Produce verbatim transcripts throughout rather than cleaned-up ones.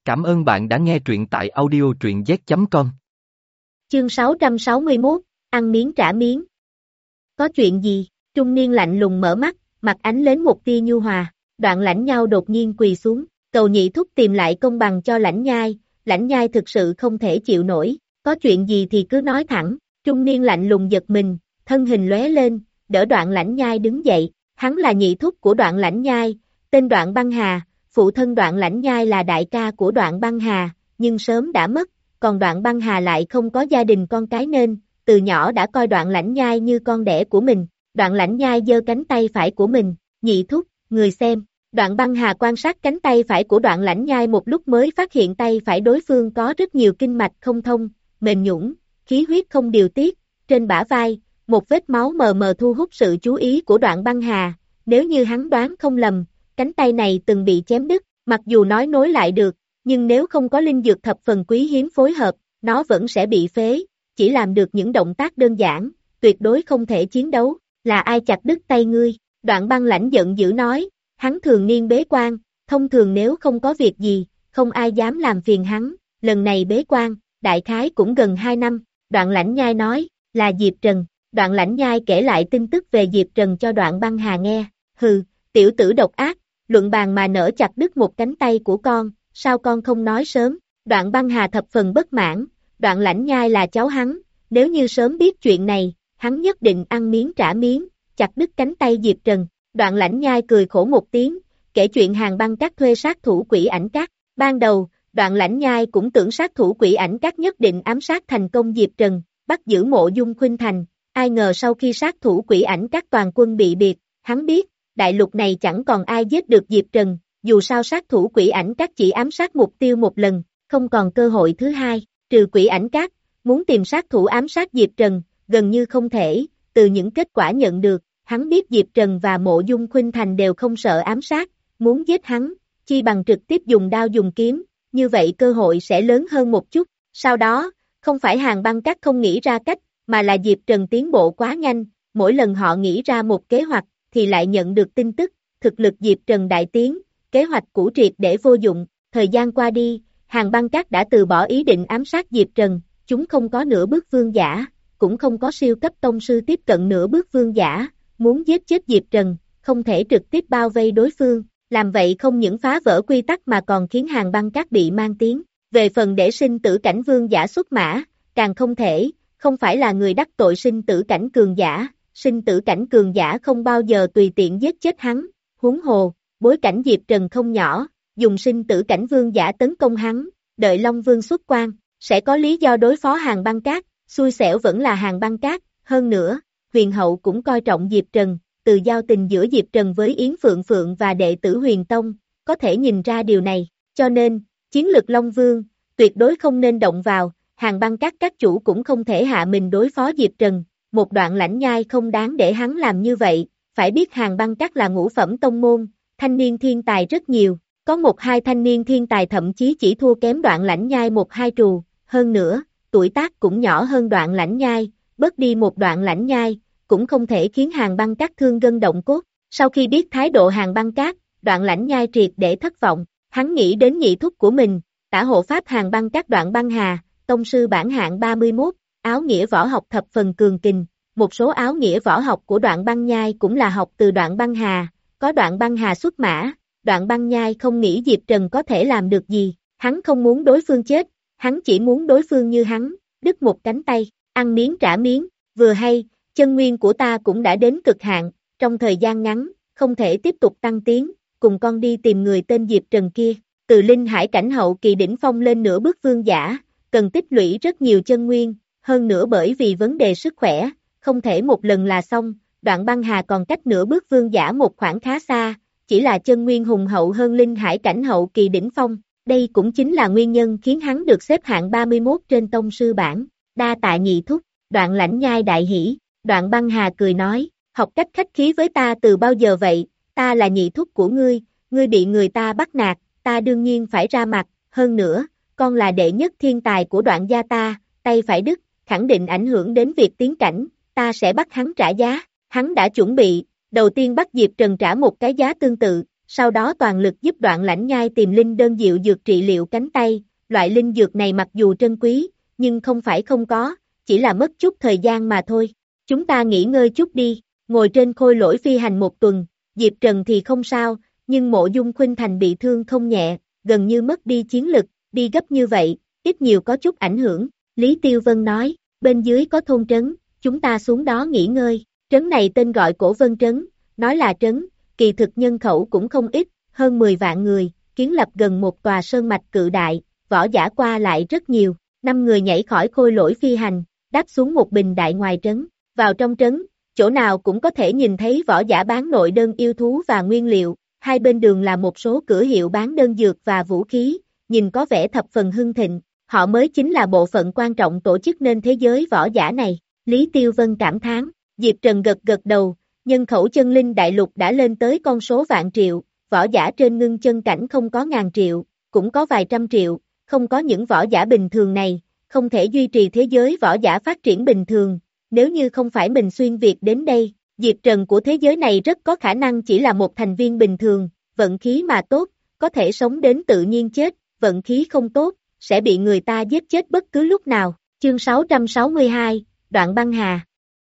Cảm ơn bạn đã nghe truyện tại audio truyện z chấm com. Chương sáu trăm sáu mươi mốt, ăn miếng trả miếng. Có chuyện gì? Trung niên lạnh lùng mở mắt, mặt ánh lên một tia nhu hòa. Đoạn Lãnh Nhao đột nhiên quỳ xuống, cầu nhị thúc tìm lại công bằng cho Lãnh Nhai. Lãnh Nhai thực sự không thể chịu nổi, có chuyện gì thì cứ nói thẳng. Trung niên lạnh lùng giật mình, thân hình lóe lên, đỡ Đoạn Lãnh Nhai đứng dậy. Hắn là nhị thúc của Đoạn Lãnh Nhai, tên Đoạn Băng Hà. Phụ thân Đoạn Lãnh Nhai là đại ca của Đoạn Băng Hà, nhưng sớm đã mất, còn Đoạn Băng Hà lại không có gia đình con cái nên, từ nhỏ đã coi Đoạn Lãnh Nhai như con đẻ của mình. Đoạn Lãnh Nhai giơ cánh tay phải của mình, nhị thúc, người xem. Đoạn Băng Hà quan sát cánh tay phải của Đoạn Lãnh Nhai một lúc mới phát hiện tay phải đối phương có rất nhiều kinh mạch không thông, mềm nhũn, khí huyết không điều tiết, trên bả vai, một vết máu mờ mờ thu hút sự chú ý của Đoạn Băng Hà. Nếu như hắn đoán không lầm, cánh tay này từng bị chém đứt, mặc dù nói nối lại được, nhưng nếu không có linh dược thập phần quý hiếm phối hợp, nó vẫn sẽ bị phế, chỉ làm được những động tác đơn giản, tuyệt đối không thể chiến đấu. Là ai chặt đứt tay ngươi? Đoạn Băng Lãnh giận dữ nói, hắn thường niên bế quan, thông thường nếu không có việc gì, không ai dám làm phiền hắn, lần này bế quan, đại khái cũng gần hai năm. Đoạn Lãnh Nhai nói, là Diệp Trần. Đoạn Lãnh Nhai kể lại tin tức về Diệp Trần cho Đoạn Băng Hà nghe, hừ, tiểu tử độc ác, luận bàn mà nỡ chặt đứt một cánh tay của con, sao con không nói sớm? Đoạn Băng Hà thập phần bất mãn, Đoạn Lãnh Nhai là cháu hắn, nếu như sớm biết chuyện này, hắn nhất định ăn miếng trả miếng, chặt đứt cánh tay Diệp Trần. Đoạn Lãnh Nhai cười khổ một tiếng, kể chuyện Hàng Băng Các thuê sát thủ Quỷ Ảnh Các. Ban đầu, Đoạn Lãnh Nhai cũng tưởng sát thủ Quỷ Ảnh Các nhất định ám sát thành công Diệp Trần, bắt giữ Mộ Dung Khuynh Thành, ai ngờ sau khi sát thủ Quỷ Ảnh Các toàn quân bị biệt, hắn biết, đại lục này chẳng còn ai giết được Diệp Trần, dù sao sát thủ Quỷ Ảnh Các chỉ ám sát mục tiêu một lần, không còn cơ hội thứ hai, trừ Quỷ Ảnh Các, muốn tìm sát thủ ám sát Diệp Trần, gần như không thể. Từ những kết quả nhận được, hắn biết Diệp Trần và Mộ Dung Khuynh Thành đều không sợ ám sát, muốn giết hắn, chi bằng trực tiếp dùng đao dùng kiếm, như vậy cơ hội sẽ lớn hơn một chút. Sau đó, không phải Hàng Băng Các không nghĩ ra cách, mà là Diệp Trần tiến bộ quá nhanh, mỗi lần họ nghĩ ra một kế hoạch, thì lại nhận được tin tức, thực lực Diệp Trần đại tiến, kế hoạch cũ triệt để vô dụng. Thời gian qua đi, Hàng Băng Các đã từ bỏ ý định ám sát Diệp Trần, chúng không có nửa bước vương giả, cũng không có siêu cấp tông sư tiếp cận nửa bước vương giả, muốn giết chết Diệp Trần, không thể trực tiếp bao vây đối phương, làm vậy không những phá vỡ quy tắc mà còn khiến Hàng Băng Các bị mang tiếng. Về phần để sinh tử cảnh vương giả xuất mã, càng không thể, không phải là người đắc tội sinh tử cảnh cường giả, sinh tử cảnh cường giả không bao giờ tùy tiện giết chết hắn, huống hồ, bối cảnh Diệp Trần không nhỏ, dùng sinh tử cảnh vương giả tấn công hắn, đợi Long Vương xuất quan, sẽ có lý do đối phó Hàng Băng Các, xui xẻo vẫn là Hàng Băng Các. Hơn nữa, Huyền Hậu cũng coi trọng Diệp Trần, từ giao tình giữa Diệp Trần với Yến Phượng Phượng và đệ tử Huyền Tông, có thể nhìn ra điều này, cho nên, chiến lực Long Vương, tuyệt đối không nên động vào. Hàng Băng Các các chủ cũng không thể hạ mình đối phó Diệp Trần, một Đoạn Lãnh Nhai không đáng để hắn làm như vậy. Phải biết Hàng Băng Các là ngũ phẩm tông môn, thanh niên thiên tài rất nhiều, có một hai thanh niên thiên tài thậm chí chỉ thua kém Đoạn Lãnh Nhai một hai trù, hơn nữa, tuổi tác cũng nhỏ hơn Đoạn Lãnh Nhai, bớt đi một Đoạn Lãnh Nhai, cũng không thể khiến Hàng Băng Các thương gân động cốt. Sau khi biết thái độ Hàng Băng Các, Đoạn Lãnh Nhai triệt để thất vọng, hắn nghĩ đến nhị thúc của mình, tả hộ pháp Hàng Băng Các Đoạn Băng Hà, tông sư bản hạng ba mươi mốt, áo nghĩa võ học thập phần cường kình, một số áo nghĩa võ học của Đoạn Băng Nhai cũng là học từ Đoạn Băng Hà, có Đoạn Băng Hà xuất mã, Đoạn Băng Nhai không nghĩ Diệp Trần có thể làm được gì, hắn không muốn đối phương chết, hắn chỉ muốn đối phương như hắn, đứt một cánh tay, ăn miếng trả miếng, vừa hay, chân nguyên của ta cũng đã đến cực hạn, trong thời gian ngắn, không thể tiếp tục tăng tiến, cùng con đi tìm người tên Diệp Trần kia, từ linh hải cảnh hậu kỳ đỉnh phong lên nửa bước vương giả, cần tích lũy rất nhiều chân nguyên, hơn nữa bởi vì vấn đề sức khỏe, không thể một lần là xong. Đoạn Băng Hà còn cách nửa bước vương giả một khoảng khá xa, chỉ là chân nguyên hùng hậu hơn linh hải cảnh hậu kỳ đỉnh phong, đây cũng chính là nguyên nhân khiến hắn được xếp hạng ba mươi mốt trên tông sư bảng. Đa tạ nhị thúc. Đoạn Lãnh Nhai đại hỉ. Đoạn Băng Hà cười nói, học cách khách khí với ta từ bao giờ vậy, ta là nhị thúc của ngươi, ngươi bị người ta bắt nạt, ta đương nhiên phải ra mặt, hơn nữa, con là đệ nhất thiên tài của Đoạn gia ta, tay phải đứt, khẳng định ảnh hưởng đến việc tiến cảnh, ta sẽ bắt hắn trả giá. Hắn đã chuẩn bị, đầu tiên bắt Diệp Trần trả một cái giá tương tự, sau đó toàn lực giúp Đoạn Lãnh Nhai tìm linh đơn diệu dược trị liệu cánh tay, loại linh dược này mặc dù trân quý, nhưng không phải không có, chỉ là mất chút thời gian mà thôi. Chúng ta nghỉ ngơi chút đi, ngồi trên khôi lỗi phi hành một tuần, Diệp Trần thì không sao, nhưng Mộ Dung Khuynh Thành bị thương không nhẹ, gần như mất đi chiến lực, đi gấp như vậy, ít nhiều có chút ảnh hưởng. Lý Tiêu Vân nói, bên dưới có thôn trấn, chúng ta xuống đó nghỉ ngơi. Trấn này tên gọi Cổ Vân Trấn, nói là trấn, kỳ thực nhân khẩu cũng không ít, hơn mười vạn người, kiến lập gần một tòa sơn mạch cự đại, võ giả qua lại rất nhiều. Năm người nhảy khỏi khôi lỗi phi hành, đáp xuống một bình đại ngoài trấn. Vào trong trấn, chỗ nào cũng có thể nhìn thấy võ giả bán nội đơn yêu thú và nguyên liệu, hai bên đường là một số cửa hiệu bán đơn dược và vũ khí, nhìn có vẻ thập phần hưng thịnh, họ mới chính là bộ phận quan trọng tổ chức nên thế giới võ giả này. Lý Tiêu Vân cảm thán, Diệp Trần gật gật đầu, nhân khẩu chân linh đại lục đã lên tới con số vạn triệu, võ giả trên ngưng chân cảnh không có ngàn triệu, cũng có vài trăm triệu, không có những võ giả bình thường này, không thể duy trì thế giới võ giả phát triển bình thường, nếu như không phải mình xuyên Việt đến đây, Diệp Trần của thế giới này rất có khả năng chỉ là một thành viên bình thường, vận khí mà tốt, có thể sống đến tự nhiên chết, vận khí không tốt, sẽ bị người ta giết chết bất cứ lúc nào. Chương sáu trăm sáu mươi hai, Đoạn Băng Hà.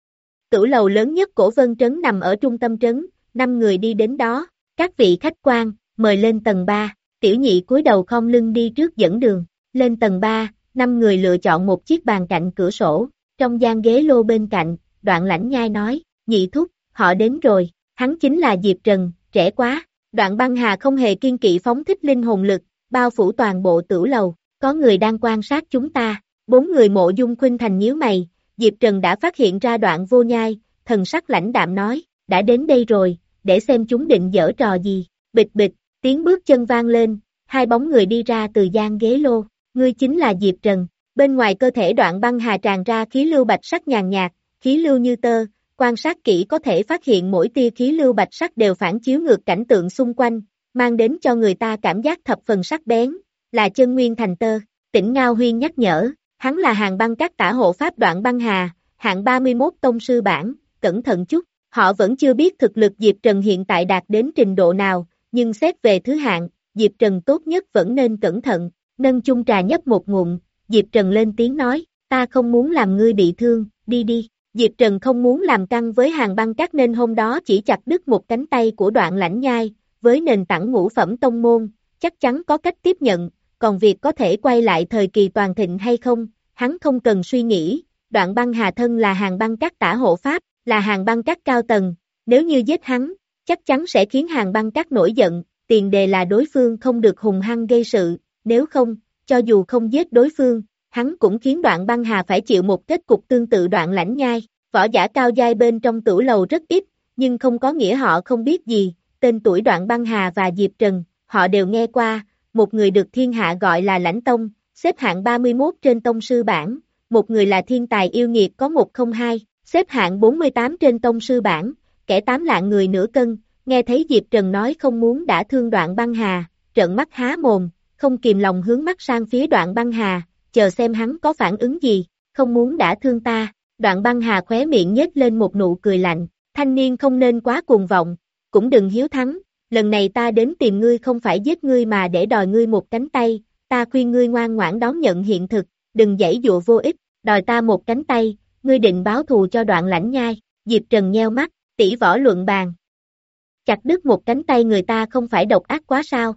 Tử lầu lớn nhất Cổ Vân Trấn nằm ở trung tâm trấn, năm người đi đến đó, các vị khách quan, mời lên tầng ba, Tiểu Nhị cúi đầu khom lưng đi trước dẫn đường, lên tầng ba, năm người lựa chọn một chiếc bàn cạnh cửa sổ, trong gian ghế lô bên cạnh, Đoạn Lãnh Nhai nói, Nhị thúc, họ đến rồi, hắn chính là Diệp Trần, trẻ quá. Đoạn Băng Hà không hề kiên kỵ phóng thích linh hồn lực, bao phủ toàn bộ tử lầu, có người đang quan sát chúng ta. Bốn người Mộ Dung Khuynh Thành nhíu mày, Diệp Trần đã phát hiện ra Đoạn Vô Nhai, thần sắc lãnh đạm nói, đã đến đây rồi, để xem chúng định giở trò gì. Bịch bịch, tiếng bước chân vang lên, hai bóng người đi ra từ gian ghế lô, ngươi chính là Diệp Trần. Bên ngoài cơ thể Đoạn Băng Hà tràn ra khí lưu bạch sắc nhàn nhạt, khí lưu như tơ, quan sát kỹ có thể phát hiện mỗi tia khí lưu bạch sắc đều phản chiếu ngược cảnh tượng xung quanh, mang đến cho người ta cảm giác thập phần sắc bén, là chân nguyên thành tơ. Tỉnh Ngao Huyên nhắc nhở, hắn là Hàng Băng Các tả hộ pháp Đoạn Băng Hà, hạng ba mươi mốt tông sư bản, cẩn thận chút. Họ vẫn chưa biết thực lực Diệp Trần hiện tại đạt đến trình độ nào, nhưng xét về thứ hạng, Diệp Trần tốt nhất vẫn nên cẩn thận. Nâng chung trà nhấp một ngụm, Diệp Trần lên tiếng nói, ta không muốn làm ngươi bị thương, đi đi. Diệp Trần không muốn làm căng với Hàng Băng Các nên hôm đó chỉ chặt đứt một cánh tay của Đoạn Lãnh Nhai, với nền tảng ngũ phẩm tông môn, chắc chắn có cách tiếp nhận, còn việc có thể quay lại thời kỳ toàn thịnh hay không, hắn không cần suy nghĩ. Đoạn Băng Hà thân là Hàng Băng Các tả hộ pháp, là Hàng Băng Các cao tầng, nếu như giết hắn, chắc chắn sẽ khiến Hàng Băng Các nổi giận, tiền đề là đối phương không được hùng hăng gây sự, nếu không, cho dù không giết đối phương, hắn cũng khiến Đoạn Băng Hà phải chịu một kết cục tương tự Đoạn Lãnh Nhai. Võ giả cao giai bên trong tử lầu rất ít, nhưng không có nghĩa họ không biết gì, tên tuổi Đoạn Băng Hà và Diệp Trần, họ đều nghe qua, một người được thiên hạ gọi là Lãnh Tông, xếp hạng ba mươi mốt trên tông sư bảng, một người là thiên tài yêu nghiệt có một không hai, xếp hạng bốn mươi tám trên tông sư bảng, kẻ tám lạng người nửa cân, nghe thấy Diệp Trần nói không muốn đả thương Đoạn Băng Hà, trợn mắt há mồm, không kìm lòng hướng mắt sang phía Đoạn Băng Hà, chờ xem hắn có phản ứng gì, không muốn đả thương ta. Đoạn Băng Hà khóe miệng nhếch lên một nụ cười lạnh, thanh niên không nên quá cuồng vọng, cũng đừng hiếu thắng, lần này ta đến tìm ngươi không phải giết ngươi mà để đòi ngươi một cánh tay, ta khuyên ngươi ngoan ngoãn đón nhận hiện thực, đừng giãy dụa vô ích, đòi ta một cánh tay, ngươi định báo thù cho Đoạn Lãnh Nhai. Diệp Trần nheo mắt, tỷ võ luận bàn. Chặt đứt một cánh tay người ta không phải độc ác quá sao?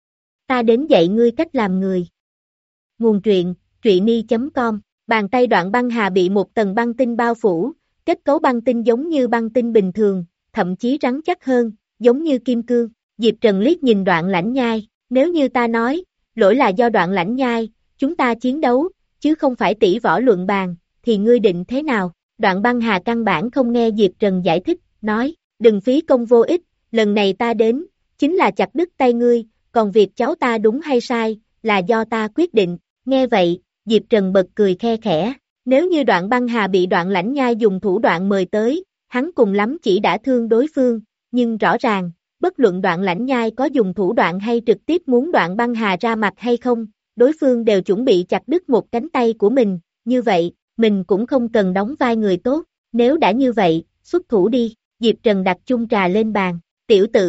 Ta đến dạy ngươi cách làm người. Nguồn truyện, truyện chấm com. Bàn tay Đoạn Băng Hà bị một tầng băng tinh bao phủ, kết cấu băng tinh giống như băng tinh bình thường, thậm chí rắn chắc hơn, giống như kim cương. Diệp Trần liếc nhìn Đoạn Lãnh Nhai, nếu như ta nói, lỗi là do Đoạn Lãnh Nhai, chúng ta chiến đấu, chứ không phải tỷ võ luận bàn, thì ngươi định thế nào? Đoạn Băng Hà căn bản không nghe Diệp Trần giải thích, nói, đừng phí công vô ích, lần này ta đến, chính là chặt đứt tay ngươi, còn việc cháu ta đúng hay sai, là do ta quyết định. Nghe vậy, Diệp Trần bật cười khe khẽ, nếu như Đoạn Băng Hà bị Đoạn Lãnh Nhai dùng thủ đoạn mời tới, hắn cùng lắm chỉ đã thương đối phương, nhưng rõ ràng, bất luận Đoạn Lãnh Nhai có dùng thủ đoạn hay trực tiếp muốn Đoạn Băng Hà ra mặt hay không, đối phương đều chuẩn bị chặt đứt một cánh tay của mình, như vậy, mình cũng không cần đóng vai người tốt, nếu đã như vậy, xuất thủ đi. Diệp Trần đặt chung trà lên bàn, tiểu tử,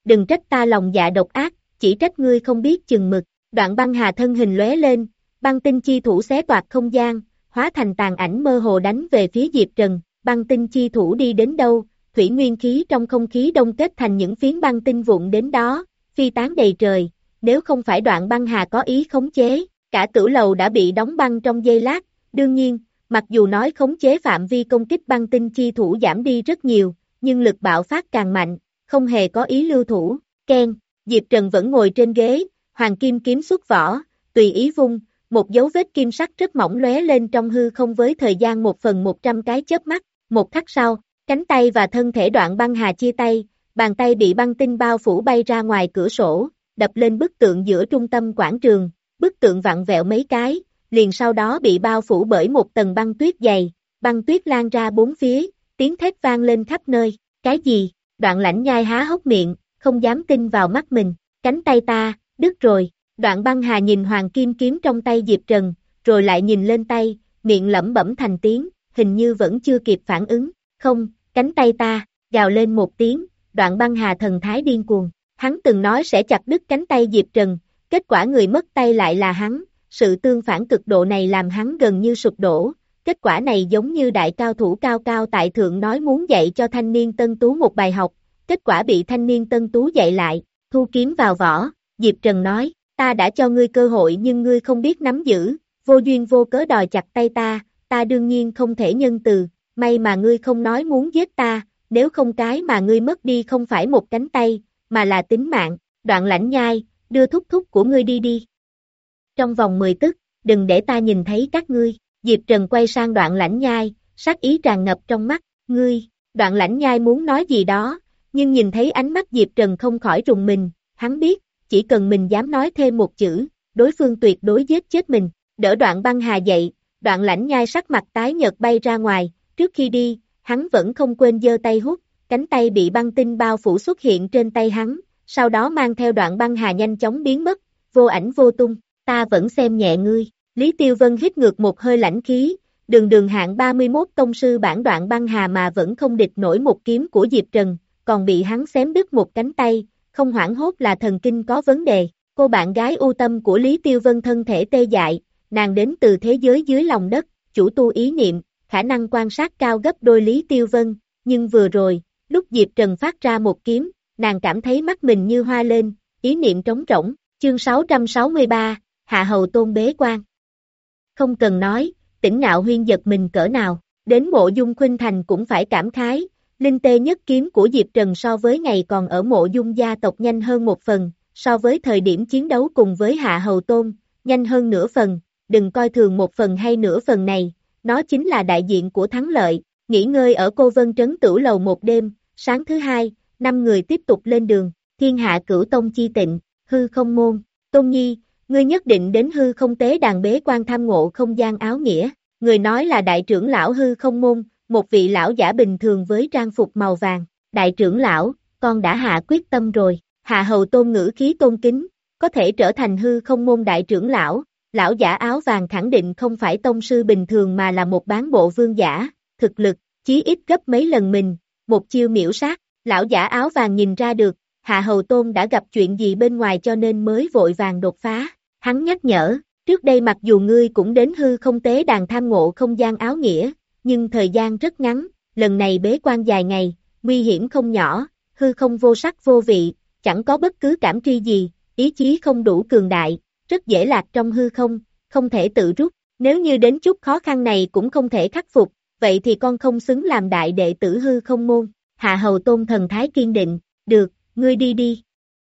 đừng trách ta lòng dạ độc ác, chỉ trách ngươi không biết chừng mực. Đoạn băng hà thân hình lóe lên, băng tinh chi thủ xé toạc không gian, hóa thành tàn ảnh mơ hồ đánh về phía Diệp Trần. Băng tinh chi thủ đi đến đâu, thủy nguyên khí trong không khí đông kết thành những phiến băng tinh vụn đến đó, phi tán đầy trời. Nếu không phải đoạn băng hà có ý khống chế, cả tử lầu đã bị đóng băng trong giây lát. Đương nhiên, mặc dù nói khống chế phạm vi công kích băng tinh chi thủ giảm đi rất nhiều, nhưng lực bạo phát càng mạnh, không hề có ý lưu thủ. Ken, Diệp Trần vẫn ngồi trên ghế, hoàng kim kiếm xuất vỏ, tùy ý vung, một dấu vết kim sắc rất mỏng lóe lên trong hư không với thời gian một phần một trăm cái chớp mắt. Một khắc sau, cánh tay và thân thể đoạn băng hà chia tay, bàn tay bị băng tinh bao phủ bay ra ngoài cửa sổ, đập lên bức tượng giữa trung tâm quảng trường, bức tượng vặn vẹo mấy cái, liền sau đó bị bao phủ bởi một tầng băng tuyết dày, băng tuyết lan ra bốn phía, tiếng thét vang lên khắp nơi. Cái gì? Đoạn Lãnh Nhai há hốc miệng, không dám tin vào mắt mình. Cánh tay ta, đứt rồi. Đoạn băng hà nhìn hoàng kim kiếm trong tay Diệp Trần, rồi lại nhìn lên tay, miệng lẩm bẩm thành tiếng, hình như vẫn chưa kịp phản ứng. Không, cánh tay ta, gào lên một tiếng, đoạn băng hà thần thái điên cuồng. Hắn từng nói sẽ chặt đứt cánh tay Diệp Trần, kết quả người mất tay lại là hắn. Sự tương phản cực độ này làm hắn gần như sụp đổ. Kết quả này giống như đại cao thủ cao cao tại thượng nói muốn dạy cho thanh niên tân tú một bài học, kết quả bị thanh niên tân tú dạy lại. Thu kiếm vào vỏ, Diệp Trần nói, ta đã cho ngươi cơ hội nhưng ngươi không biết nắm giữ, vô duyên vô cớ đòi chặt tay ta, ta đương nhiên không thể nhân từ, may mà ngươi không nói muốn giết ta, nếu không cái mà ngươi mất đi không phải một cánh tay, mà là tính mạng. Đoạn Lãnh Nhai, đưa thúc thúc của ngươi đi đi. Trong vòng mười tức, đừng để ta nhìn thấy các ngươi. Diệp Trần quay sang Đoạn Lãnh Nhai, sát ý tràn ngập trong mắt. Ngươi, Đoạn Lãnh Nhai muốn nói gì đó, nhưng nhìn thấy ánh mắt Diệp Trần không khỏi rùng mình, hắn biết, chỉ cần mình dám nói thêm một chữ, đối phương tuyệt đối giết chết mình. Đỡ Đoạn băng hà dậy, Đoạn Lãnh Nhai sắc mặt tái nhợt bay ra ngoài, trước khi đi, hắn vẫn không quên giơ tay hút, cánh tay bị băng tinh bao phủ xuất hiện trên tay hắn, sau đó mang theo Đoạn băng hà nhanh chóng biến mất, vô ảnh vô tung. Ta vẫn xem nhẹ ngươi. Lý Tiêu Vân hít ngược một hơi lãnh khí, đường đường hạng ba mươi mốt tông sư bản Đoạn băng hà mà vẫn không địch nổi một kiếm của Diệp Trần, còn bị hắn xém đứt một cánh tay, không hoảng hốt là thần kinh có vấn đề. Cô bạn gái ưu tâm của Lý Tiêu Vân thân thể tê dại, nàng đến từ thế giới dưới lòng đất, chủ tu ý niệm, khả năng quan sát cao gấp đôi Lý Tiêu Vân, nhưng vừa rồi, lúc Diệp Trần phát ra một kiếm, nàng cảm thấy mắt mình như hoa lên, ý niệm trống rỗng. Chương sáu trăm sáu mươi ba, Hạ Hầu Tôn bế quan. Không cần nói, Tỉnh Ngạo Huyên giật mình cỡ nào, đến Mộ Dung Khuynh Thành cũng phải cảm khái, linh tê nhất kiếm của Diệp Trần so với ngày còn ở Mộ Dung gia tộc nhanh hơn một phần, so với thời điểm chiến đấu cùng với Hạ Hầu Tôn, nhanh hơn nửa phần, đừng coi thường một phần hay nửa phần này, nó chính là đại diện của thắng lợi. Nghỉ ngơi ở Cô Vân Trấn Tửu Lầu một đêm, sáng thứ hai, năm người tiếp tục lên đường, Thiên Hạ Cửu Tông chi tịnh, Hư Không Môn. Tôn Nhi, ngươi nhất định đến Hư Không Tế đàn bế quan tham ngộ không gian áo nghĩa. Người nói là đại trưởng lão Hư Không Môn, một vị lão giả bình thường với trang phục màu vàng. Đại trưởng lão, con đã hạ quyết tâm rồi. Hạ Hầu Tôn ngữ khí tôn kính, có thể trở thành Hư Không Môn đại trưởng lão. Lão giả áo vàng khẳng định không phải tông sư bình thường mà là một bán bộ vương giả, thực lực, chí ít gấp mấy lần mình, một chiêu miễu sát. Lão giả áo vàng nhìn ra được, Hạ Hầu Tôn đã gặp chuyện gì bên ngoài cho nên mới vội vàng đột phá. Hắn nhắc nhở, trước đây mặc dù ngươi cũng đến Hư Không Tế đàn tham ngộ không gian áo nghĩa, nhưng thời gian rất ngắn, lần này bế quan dài ngày, nguy hiểm không nhỏ, hư không vô sắc vô vị, chẳng có bất cứ cảm tri gì, ý chí không đủ cường đại, rất dễ lạc trong hư không, không thể tự rút. Nếu như đến chút khó khăn này cũng không thể khắc phục, vậy thì con không xứng làm đại đệ tử Hư Không Môn. Hạ Hầu Tôn thần thái kiên định, được, ngươi đi đi.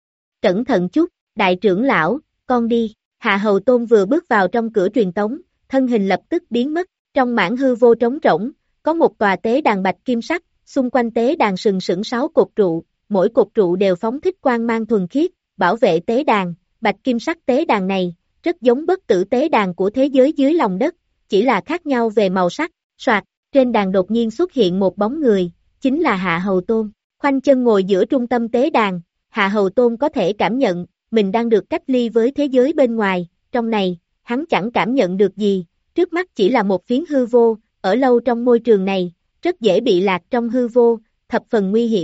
Cẩn thận chút, đại trưởng lão, con đi. Hạ Hầu Tôn vừa bước vào trong cửa truyền tống, thân hình lập tức biến mất, trong mảng hư vô trống rỗng, có một tòa tế đàn bạch kim sắc, xung quanh tế đàn sừng sững sáu cột trụ, mỗi cột trụ đều phóng thích quang mang thuần khiết, bảo vệ tế đàn. Bạch kim sắc tế đàn này, rất giống bất tử tế đàn của thế giới dưới lòng đất, chỉ là khác nhau về màu sắc. Soạt, trên đàn đột nhiên xuất hiện một bóng người, chính là Hạ Hầu Tôn. Khoanh chân ngồi giữa trung tâm tế đàn, Hạ Hầu Tôn có thể cảm nhận, mình đang được cách ly với thế giới bên ngoài, trong này, hắn chẳng cảm nhận được gì, trước mắt chỉ là một phiến hư vô, ở lâu trong môi trường này, rất dễ bị lạc trong hư vô, thập phần nguy hiểm.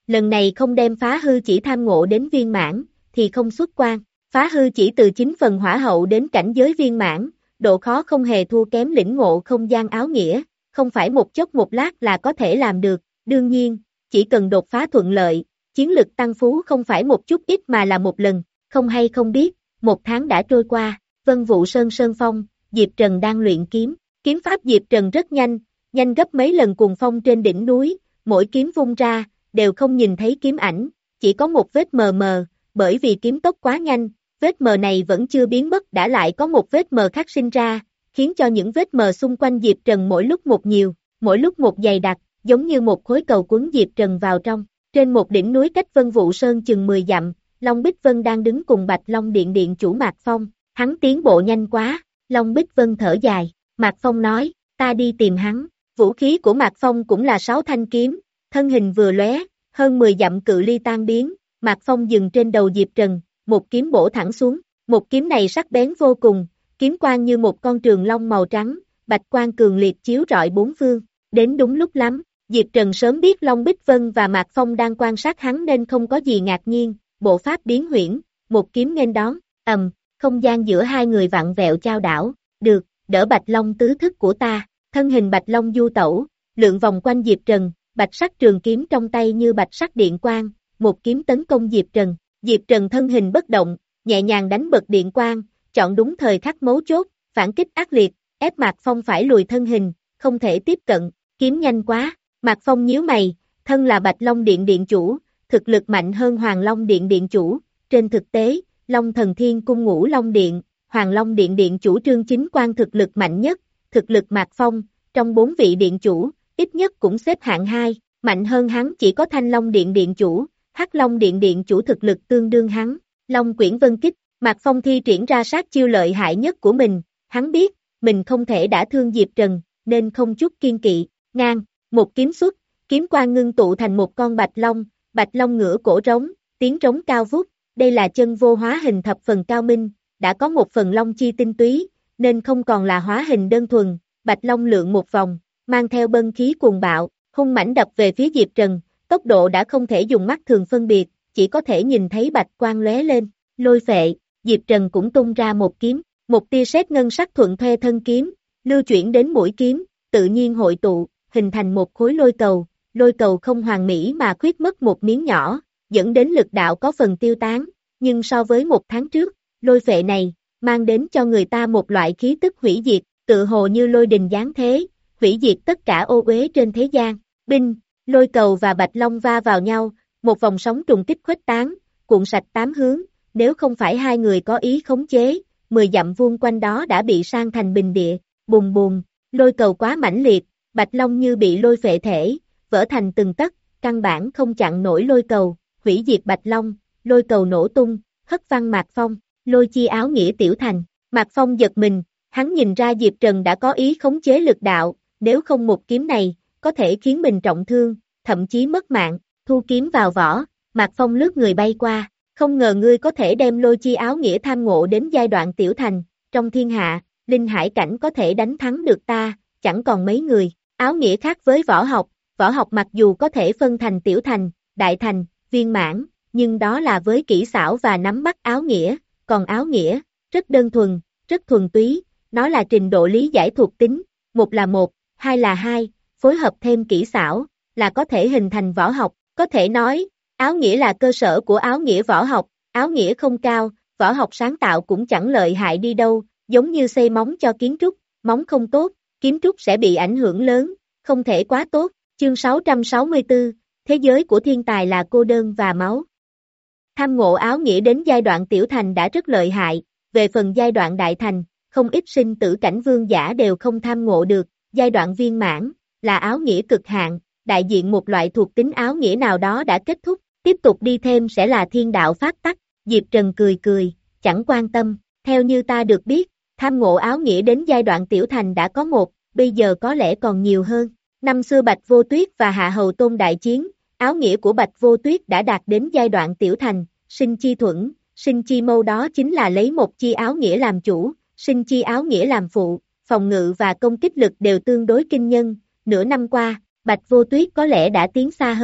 lần này không đem phá hư chỉ tham ngộ đến viên mãn, thì không xuất quan. Phá hư chỉ từ chín phần hỏa hậu đến cảnh giới viên mãn, độ khó không hề thua kém lĩnh ngộ không gian áo nghĩa, không phải một chốc một lát là có thể làm được, đương nhiên, chỉ cần đột phá thuận lợi, chiến lực tăng phú không phải một chút ít mà là một lần, không hay không biết, một tháng đã trôi qua, Vân Vũ Sơn Sơn Phong, Diệp Trần đang luyện kiếm, kiếm pháp Diệp Trần rất nhanh, nhanh gấp mấy lần cuồng phong trên đỉnh núi, mỗi kiếm vung ra, đều không nhìn thấy kiếm ảnh, chỉ có một vết mờ mờ, bởi vì kiếm tốc quá nhanh, vết mờ này vẫn chưa biến mất đã lại có một vết mờ khác sinh ra, khiến cho những vết mờ xung quanh Diệp Trần mỗi lúc một nhiều, mỗi lúc một dày đặc, giống như một khối cầu quấn Diệp Trần vào trong. Trên một đỉnh núi cách Vân Vũ Sơn chừng mười dặm, Long Bích Vân đang đứng cùng Bạch Long Điện điện chủ Mạc Phong, hắn tiến bộ nhanh quá, Long Bích Vân thở dài, Mạc Phong nói, ta đi tìm hắn, vũ khí của Mạc Phong cũng là sáu thanh kiếm, thân hình vừa lóe, hơn mười dặm cự ly tan biến, Mạc Phong dừng trên đầu Diệp Trần, một kiếm bổ thẳng xuống, một kiếm này sắc bén vô cùng, kiếm quang như một con trường long màu trắng, bạch quang cường liệt chiếu rọi bốn phương, đến đúng lúc lắm, Diệp Trần sớm biết Long Bích Vân và Mạc Phong đang quan sát hắn nên không có gì ngạc nhiên, bộ pháp biến huyễn, một kiếm nghênh đón, ầm, không gian giữa hai người vặn vẹo chao đảo, được, đỡ Bạch Long tứ thức của ta, thân hình Bạch Long du tẩu, lượn vòng quanh Diệp Trần, bạch sắc trường kiếm trong tay như bạch sắc điện quang, một kiếm tấn công Diệp Trần, Diệp Trần thân hình bất động, nhẹ nhàng đánh bật điện quang, chọn đúng thời khắc mấu chốt, phản kích ác liệt, ép Mạc Phong phải lùi thân hình, không thể tiếp cận, kiếm nhanh quá, Mạc Phong nhíu mày, thân là Bạch Long Điện điện chủ, thực lực mạnh hơn Hoàng Long Điện điện chủ, trên thực tế, Long Thần Thiên Cung Ngũ Long Điện, Hoàng Long Điện điện chủ Trương Chính Quang thực lực mạnh nhất, thực lực Mạc Phong, trong bốn vị điện chủ, ít nhất cũng xếp hạng hai, mạnh hơn hắn chỉ có Thanh Long Điện điện chủ, Hắc Long Điện điện chủ thực lực tương đương hắn, Long Quyển Vân Kích, Mạc Phong thi triển ra sát chiêu lợi hại nhất của mình, hắn biết, mình không thể đả thương Diệp Trần, nên không chút kiên kỵ, ngang, một kiếm xuất, kiếm quang ngưng tụ thành một con bạch long, bạch long ngửa cổ trống, tiếng trống cao vút, đây là chân vô hóa hình thập phần cao minh, đã có một phần long chi tinh túy, nên không còn là hóa hình đơn thuần, bạch long lượn một vòng, mang theo bân khí cuồng bạo, hung mãnh đập về phía Diệp Trần, tốc độ đã không thể dùng mắt thường phân biệt, chỉ có thể nhìn thấy bạch quang lóe lên, lôi phệ, Diệp Trần cũng tung ra một kiếm, một tia sét ngân sắc thuận thuê thân kiếm, lưu chuyển đến mũi kiếm, tự nhiên hội tụ, hình thành một khối lôi cầu, lôi cầu không hoàn mỹ mà khuyết mất một miếng nhỏ, dẫn đến lực đạo có phần tiêu tán, nhưng so với một tháng trước, lôi phệ này, mang đến cho người ta một loại khí tức hủy diệt, tự hồ như lôi đình giáng thế, hủy diệt tất cả ô uế trên thế gian, binh, lôi cầu và bạch long va vào nhau, một vòng sóng trùng kích khuếch tán, cuộn sạch tám hướng, nếu không phải hai người có ý khống chế, mười dặm vuông quanh đó đã bị san thành bình địa, bùm bùm, lôi cầu quá mãnh liệt, bạch long như bị lôi phệ thể, vỡ thành từng tấc, căn bản không chặn nổi lôi cầu, hủy diệt bạch long, lôi cầu nổ tung, hất văng Mạc Phong, lôi chi áo nghĩa tiểu thành, Mạc Phong giật mình, hắn nhìn ra Diệp Trần đã có ý khống chế lực đạo, nếu không một kiếm này, có thể khiến mình trọng thương, thậm chí mất mạng, thu kiếm vào vỏ, Mạc Phong lướt người bay qua, không ngờ ngươi có thể đem lôi chi áo nghĩa tham ngộ đến giai đoạn tiểu thành, trong thiên hạ, linh hải cảnh có thể đánh thắng được ta, chẳng còn mấy người, áo nghĩa khác với võ học, võ học mặc dù có thể phân thành tiểu thành, đại thành, viên mãn, nhưng đó là với kỹ xảo và nắm bắt áo nghĩa, còn áo nghĩa, rất đơn thuần, rất thuần túy, nó là trình độ lý giải thuộc tính, một là một, hai là hai, phối hợp thêm kỹ xảo, là có thể hình thành võ học, có thể nói, áo nghĩa là cơ sở của áo nghĩa võ học, áo nghĩa không cao, võ học sáng tạo cũng chẳng lợi hại đi đâu, giống như xây móng cho kiến trúc, móng không tốt, kiến trúc sẽ bị ảnh hưởng lớn, không thể quá tốt, chương sáu trăm sáu mươi tư, thế giới của thiên tài là cô đơn và máu. Tham ngộ áo nghĩa đến giai đoạn tiểu thành đã rất lợi hại, về phần giai đoạn đại thành, không ít sinh tử cảnh vương giả đều không tham ngộ được, giai đoạn viên mãn, là áo nghĩa cực hạn, đại diện một loại thuộc tính áo nghĩa nào đó đã kết thúc, tiếp tục đi thêm sẽ là thiên đạo phát tắc, Diệp Trần cười cười, chẳng quan tâm, theo như ta được biết, tham ngộ áo nghĩa đến giai đoạn tiểu thành đã có một, bây giờ có lẽ còn nhiều hơn, năm xưa Bạch Vô Tuyết và Hạ Hầu Tôn đại chiến, áo nghĩa của Bạch Vô Tuyết đã đạt đến giai đoạn tiểu thành, sinh chi thuẫn, sinh chi mâu đó chính là lấy một chi áo nghĩa làm chủ, sinh chi áo nghĩa làm phụ, phòng ngự và công kích lực đều tương đối kinh nhân, nửa năm qua, Bạch Vô Tuyết có lẽ đã tiến xa hơn,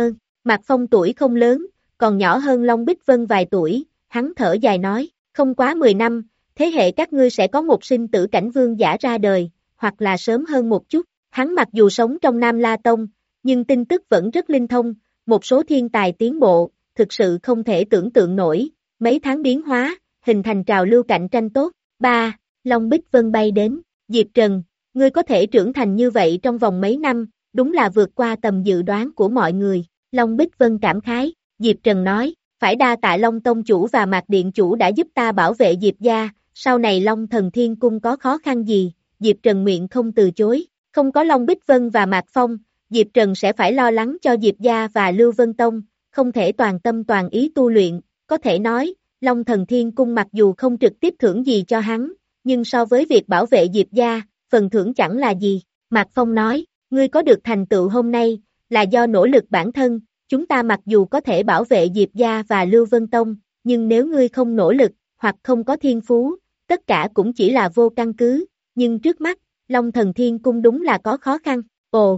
Mạc Phong tuổi không lớn, còn nhỏ hơn Long Bích Vân vài tuổi, hắn thở dài nói, không quá mười năm, thế hệ các ngươi sẽ có một sinh tử cảnh vương giả ra đời, hoặc là sớm hơn một chút. Hắn mặc dù sống trong Nam La Tông, nhưng tin tức vẫn rất linh thông, một số thiên tài tiến bộ, thực sự không thể tưởng tượng nổi, mấy tháng biến hóa, hình thành trào lưu cạnh tranh tốt. ba. Long Bích Vân bay đến, Diệp Trần, ngươi có thể trưởng thành như vậy trong vòng mấy năm, đúng là vượt qua tầm dự đoán của mọi người. Long Bích Vân cảm khái, Diệp Trần nói, phải đa tạ Long Tông Chủ và Mạc Điện Chủ đã giúp ta bảo vệ Diệp gia, sau này Long Thần Thiên Cung có khó khăn gì, Diệp Trần nguyện không từ chối, không có Long Bích Vân và Mạc Phong, Diệp Trần sẽ phải lo lắng cho Diệp gia và Lưu Vân Tông, không thể toàn tâm toàn ý tu luyện, có thể nói, Long Thần Thiên Cung mặc dù không trực tiếp thưởng gì cho hắn, nhưng so với việc bảo vệ Diệp gia, phần thưởng chẳng là gì. Mạc Phong nói, ngươi có được thành tựu hôm nay, là do nỗ lực bản thân, chúng ta mặc dù có thể bảo vệ Diệp gia và Lưu Vân Tông, nhưng nếu ngươi không nỗ lực, hoặc không có thiên phú, tất cả cũng chỉ là vô căn cứ, nhưng trước mắt, Long Thần Thiên Cung đúng là có khó khăn. Ồ!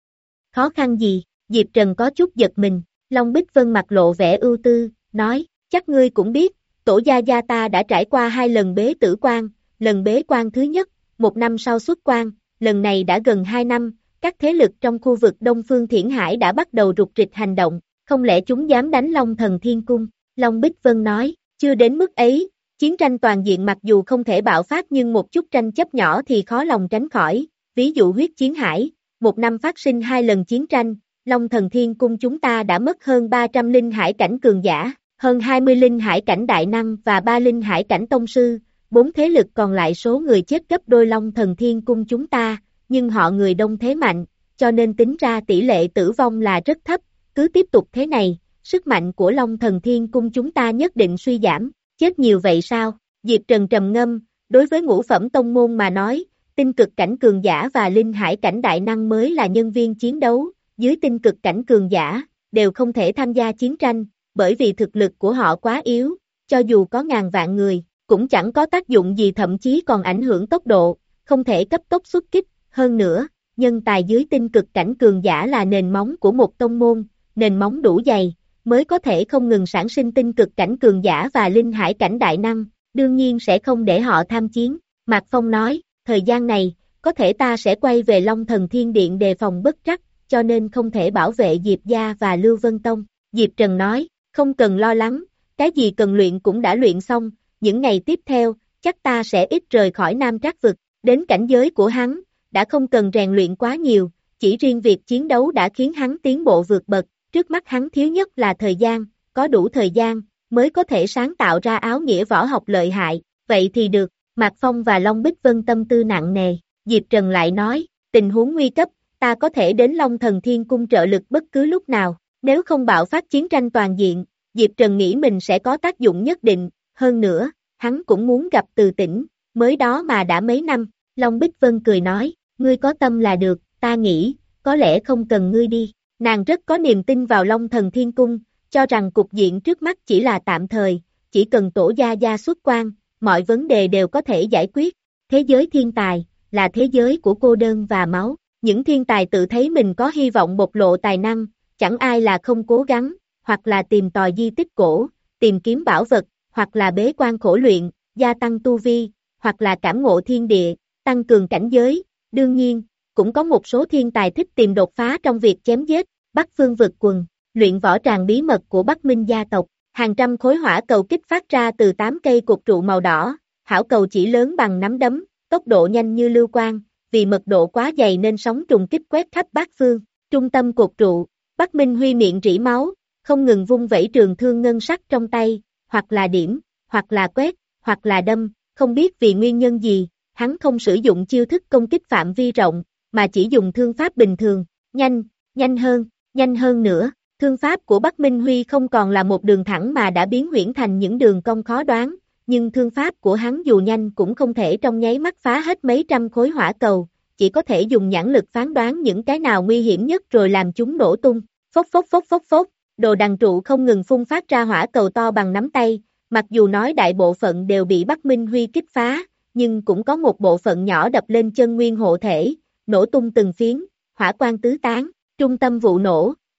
Khó khăn gì? Diệp Trần có chút giật mình, Long Bích Vân mặt lộ vẻ ưu tư, nói, chắc ngươi cũng biết, tổ gia gia ta đã trải qua hai lần bế tử quan, lần bế quan thứ nhất, một năm sau xuất quan, lần này đã gần hai năm, các thế lực trong khu vực Đông Phương Thiển Hải đã bắt đầu rục rịch hành động, không lẽ chúng dám đánh Long Thần Thiên Cung? Long Bích Vân nói, chưa đến mức ấy, chiến tranh toàn diện mặc dù không thể bạo phát nhưng một chút tranh chấp nhỏ thì khó lòng tránh khỏi, ví dụ huyết chiến hải, một năm phát sinh hai lần chiến tranh, Long Thần Thiên Cung chúng ta đã mất hơn ba trăm linh hải cảnh cường giả, hơn hai mươi linh hải cảnh đại năng và ba linh hải cảnh tông sư, bốn thế lực còn lại số người chết gấp đôi Long Thần Thiên Cung chúng ta, nhưng họ người đông thế mạnh, cho nên tính ra tỷ lệ tử vong là rất thấp, cứ tiếp tục thế này, sức mạnh của Long Thần Thiên Cung chúng ta nhất định suy giảm, chết nhiều vậy sao? Diệp Trần trầm ngâm, đối với ngũ phẩm tông môn mà nói, tinh cực cảnh cường giả và linh hải cảnh đại năng mới là nhân viên chiến đấu, dưới tinh cực cảnh cường giả, đều không thể tham gia chiến tranh, bởi vì thực lực của họ quá yếu, cho dù có ngàn vạn người, cũng chẳng có tác dụng gì thậm chí còn ảnh hưởng tốc độ, không thể cấp tốc xuất kích, hơn nữa, nhân tài dưới tinh cực cảnh cường giả là nền móng của một tông môn, nền móng đủ dày, mới có thể không ngừng sản sinh tinh cực cảnh cường giả và linh hải cảnh đại năng, đương nhiên sẽ không để họ tham chiến. Mạc Phong nói, thời gian này, có thể ta sẽ quay về Long Thần Thiên Điện đề phòng bất trắc, cho nên không thể bảo vệ Diệp gia và Lưu Vân Tông. Diệp Trần nói, không cần lo lắng, cái gì cần luyện cũng đã luyện xong, những ngày tiếp theo, chắc ta sẽ ít rời khỏi Nam Trác Vực, đến cảnh giới của hắn, đã không cần rèn luyện quá nhiều, chỉ riêng việc chiến đấu đã khiến hắn tiến bộ vượt bậc, trước mắt hắn thiếu nhất là thời gian, có đủ thời gian, mới có thể sáng tạo ra áo nghĩa võ học lợi hại, vậy thì được. Mạc Phong và Long Bích Vân tâm tư nặng nề, Diệp Trần lại nói, tình huống nguy cấp, ta có thể đến Long Thần Thiên Cung trợ lực bất cứ lúc nào, nếu không bạo phát chiến tranh toàn diện, Diệp Trần nghĩ mình sẽ có tác dụng nhất định, hơn nữa, hắn cũng muốn gặp Từ Tĩnh, mới đó mà đã mấy năm, Long Bích Vân cười nói, ngươi có tâm là được, ta nghĩ, có lẽ không cần ngươi đi, nàng rất có niềm tin vào Long Thần Thiên Cung, cho rằng cục diện trước mắt chỉ là tạm thời, chỉ cần tổ gia gia xuất quan, mọi vấn đề đều có thể giải quyết, thế giới thiên tài, là thế giới của cô đơn và máu, những thiên tài tự thấy mình có hy vọng bộc lộ tài năng, chẳng ai là không cố gắng, hoặc là tìm tòi di tích cổ, tìm kiếm bảo vật, hoặc là bế quan khổ luyện, gia tăng tu vi, hoặc là cảm ngộ thiên địa, tăng cường cảnh giới, đương nhiên, cũng có một số thiên tài thích tìm đột phá trong việc chém giết, Bắc Phương Vực Quần, luyện võ tràng bí mật của Bắc Minh gia tộc, hàng trăm khối hỏa cầu kích phát ra từ tám cây cột trụ màu đỏ, hảo cầu chỉ lớn bằng nắm đấm, tốc độ nhanh như lưu quang, vì mật độ quá dày nên sóng trùng kích quét khắp bát phương, trung tâm cột trụ, Bắc Minh Huy miệng rỉ máu, không ngừng vung vẩy trường thương ngân sắc trong tay, hoặc là điểm, hoặc là quét, hoặc là đâm, không biết vì nguyên nhân gì, hắn không sử dụng chiêu thức công kích phạm vi rộng, mà chỉ dùng thương pháp bình thường, nhanh, nhanh hơn, nhanh hơn nữa. Thương pháp của Bắc Minh Huy không còn là một đường thẳng mà đã biến huyễn thành những đường cong khó đoán, nhưng thương pháp của hắn dù nhanh cũng không thể trong nháy mắt phá hết mấy trăm khối hỏa cầu, chỉ có thể dùng nhãn lực phán đoán những cái nào nguy hiểm nhất rồi làm chúng nổ tung. Phốc phốc phốc phốc phốc, đồ đằng trụ không ngừng phun phát ra hỏa cầu to bằng nắm tay, mặc dù nói đại bộ phận đều bị Bắc Minh Huy kích phá, nhưng cũng có một bộ phận nhỏ đập lên chân nguyên hộ thể, nổ tung từng phiến, hỏa quang tứ tán, trung tâm vụ nổ.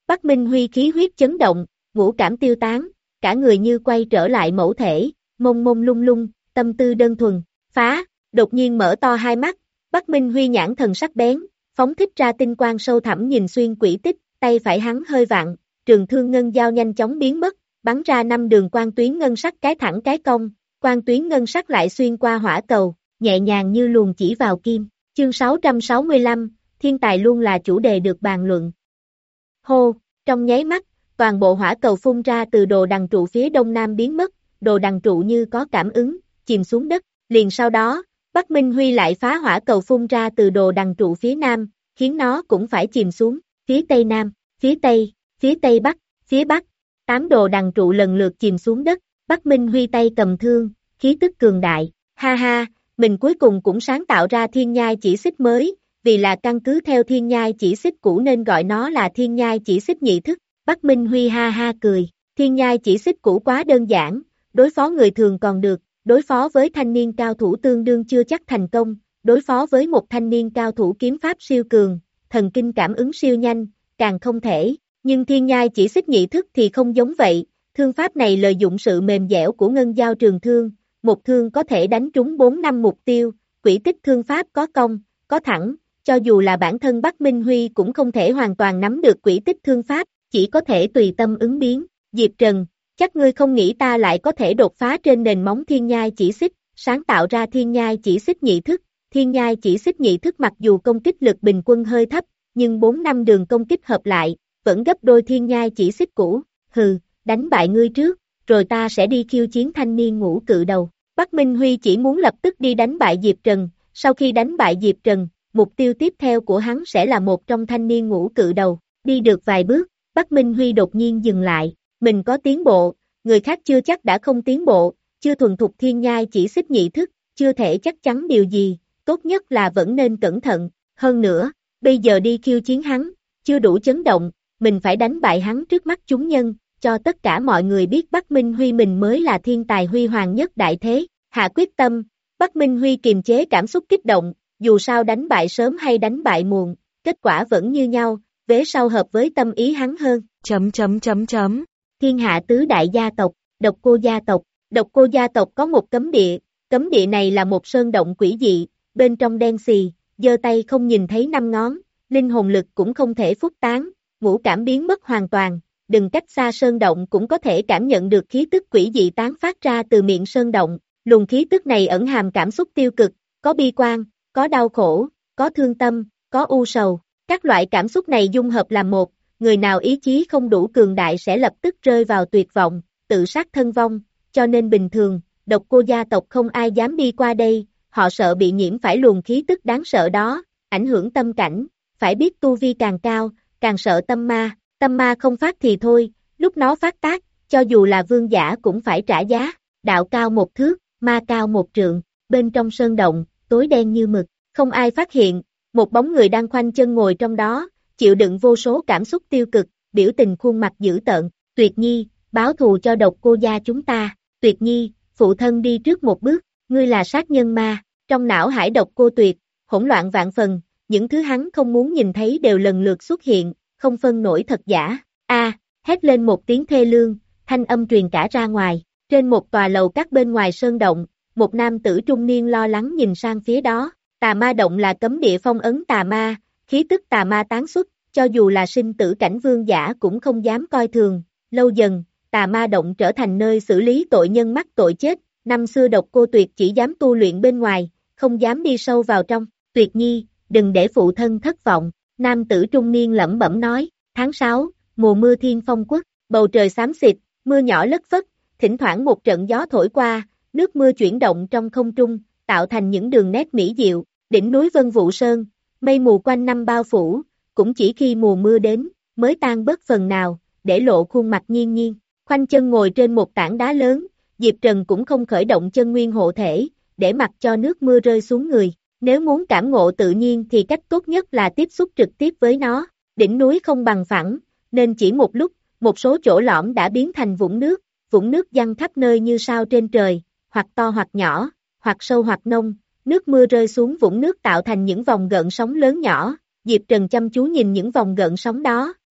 Bắc Minh Huy khí huyết chấn động, ngũ cảm tiêu tán, cả người như quay trở lại mẫu thể, mông mông lung lung, tâm tư đơn thuần, phá, đột nhiên mở to hai mắt, Bắc Minh Huy nhãn thần sắc bén, phóng thích ra tinh quang sâu thẳm nhìn xuyên quỷ tích, tay phải hắn hơi vặn, trường thương ngân dao nhanh chóng biến mất, bắn ra năm đường quang tuyến ngân sắc cái thẳng cái cong, quang tuyến ngân sắc lại xuyên qua hỏa cầu, nhẹ nhàng như luồn chỉ vào kim. Chương sáu trăm sáu mươi lăm, thiên tài luôn là chủ đề được bàn luận. Hô, trong nháy mắt, toàn bộ hỏa cầu phun ra từ đồ đằng trụ phía đông nam biến mất, đồ đằng trụ như có cảm ứng, chìm xuống đất, liền sau đó, Bắc Minh Huy lại phá hỏa cầu phun ra từ đồ đằng trụ phía nam, khiến nó cũng phải chìm xuống, phía tây nam, phía tây, phía tây bắc, phía bắc, tám đồ đằng trụ lần lượt chìm xuống đất, Bắc Minh Huy tay cầm thương, khí tức cường đại, ha ha, mình cuối cùng cũng sáng tạo ra thiên nhai chỉ xích mới, vì là căn cứ theo thiên nhai chỉ xích cũ nên gọi nó là thiên nhai chỉ xích nhị thức, Bắc Minh Huy ha ha cười, thiên nhai chỉ xích cũ quá đơn giản, đối phó người thường còn được, đối phó với thanh niên cao thủ tương đương chưa chắc thành công, đối phó với một thanh niên cao thủ kiếm pháp siêu cường, thần kinh cảm ứng siêu nhanh, càng không thể, nhưng thiên nhai chỉ xích nhị thức thì không giống vậy, thương pháp này lợi dụng sự mềm dẻo của ngân dao trường thương, một thương có thể đánh trúng bốn năm mục tiêu, quỹ tích thương pháp có cong, có thẳng, cho dù là bản thân Bắc Minh Huy cũng không thể hoàn toàn nắm được quỹ tích thương pháp, chỉ có thể tùy tâm ứng biến. Diệp Trần, chắc ngươi không nghĩ ta lại có thể đột phá trên nền móng thiên nhai chỉ xích, sáng tạo ra thiên nhai chỉ xích nhị thức. Thiên nhai chỉ xích nhị thức mặc dù công kích lực bình quân hơi thấp, nhưng bốn năm đường công kích hợp lại, vẫn gấp đôi thiên nhai chỉ xích cũ. Hừ, đánh bại ngươi trước, rồi ta sẽ đi khiêu chiến thanh niên ngũ cự đầu. Bắc Minh Huy chỉ muốn lập tức đi đánh bại Diệp Trần, sau khi đánh bại Diệp Trần, mục tiêu tiếp theo của hắn sẽ là một trong thanh niên ngũ cự đầu. Đi được vài bước, Bắc Minh Huy đột nhiên dừng lại, mình có tiến bộ, người khác chưa chắc đã không tiến bộ, chưa thuần thục thiên nhai chỉ xích nhị thức, chưa thể chắc chắn điều gì, tốt nhất là vẫn nên cẩn thận, hơn nữa, bây giờ đi khiêu chiến hắn, chưa đủ chấn động, mình phải đánh bại hắn trước mắt chúng nhân, cho tất cả mọi người biết Bắc Minh Huy mình mới là thiên tài huy hoàng nhất đại thế, hạ quyết tâm, Bắc Minh Huy kiềm chế cảm xúc kích động, dù sao đánh bại sớm hay đánh bại muộn, kết quả vẫn như nhau, vế sau hợp với tâm ý hắn hơn, chấm chấm chấm chấm, thiên hạ tứ đại gia tộc, Độc Cô gia tộc, Độc Cô gia tộc có một cấm địa, cấm địa này là một sơn động quỷ dị, bên trong đen xì, giơ tay không nhìn thấy năm ngón, linh hồn lực cũng không thể phúc tán, ngũ cảm biến mất hoàn toàn, đừng cách xa sơn động cũng có thể cảm nhận được khí tức quỷ dị tán phát ra từ miệng sơn động, luồng khí tức này ẩn hàm cảm xúc tiêu cực, có bi quan, có đau khổ, có thương tâm, có u sầu, các loại cảm xúc này dung hợp làm một, người nào ý chí không đủ cường đại sẽ lập tức rơi vào tuyệt vọng, tự sát thân vong, cho nên bình thường, Độc Cô gia tộc không ai dám đi qua đây, họ sợ bị nhiễm phải luồng khí tức đáng sợ đó, ảnh hưởng tâm cảnh, phải biết tu vi càng cao, càng sợ tâm ma, tâm ma không phát thì thôi, lúc nó phát tác, cho dù là vương giả cũng phải trả giá, đạo cao một thước, ma cao một trượng, bên trong sơn động, tối đen như mực, không ai phát hiện, một bóng người đang khoanh chân ngồi trong đó, chịu đựng vô số cảm xúc tiêu cực, biểu tình khuôn mặt dữ tợn, Tuyệt Nhi, báo thù cho Độc Cô gia chúng ta, Tuyệt Nhi, phụ thân đi trước một bước, ngươi là sát nhân ma, trong não hải Độc Cô Tuyệt, hỗn loạn vạn phần, những thứ hắn không muốn nhìn thấy đều lần lượt xuất hiện, không phân nổi thật giả, a, hét lên một tiếng thê lương, thanh âm truyền cả ra ngoài, trên một tòa lầu các bên ngoài sơn động, một nam tử trung niên lo lắng nhìn sang phía đó, tà ma động là cấm địa phong ấn tà ma, khí tức tà ma tán xuất, cho dù là sinh tử cảnh vương giả cũng không dám coi thường, lâu dần, tà ma động trở thành nơi xử lý tội nhân mắc tội chết, năm xưa Độc Cô Tuyệt chỉ dám tu luyện bên ngoài, không dám đi sâu vào trong, Tuyệt Nhi, đừng để phụ thân thất vọng, nam tử trung niên lẩm bẩm nói, tháng sáu, mùa mưa thiên phong quốc, bầu trời xám xịt, mưa nhỏ lất phất, thỉnh thoảng một trận gió thổi qua, nước mưa chuyển động trong không trung, tạo thành những đường nét mỹ diệu, đỉnh núi Vân Vũ Sơn, mây mù quanh năm bao phủ, cũng chỉ khi mùa mưa đến, mới tan bớt phần nào, để lộ khuôn mặt nghiêng nghiêng, khoanh chân ngồi trên một tảng đá lớn, Diệp Trần cũng không khởi động chân nguyên hộ thể, để mặc cho nước mưa rơi xuống người, nếu muốn cảm ngộ tự nhiên thì cách tốt nhất là tiếp xúc trực tiếp với nó, đỉnh núi không bằng phẳng, nên chỉ một lúc, một số chỗ lõm đã biến thành vũng nước, vũng nước giăng khắp nơi như sao trên trời, hoặc to hoặc nhỏ, hoặc sâu hoặc nông, nước mưa rơi xuống vũng nước tạo thành những vòng gợn sóng lớn nhỏ, Diệp Trần chăm chú nhìn những vòng gợn sóng đó,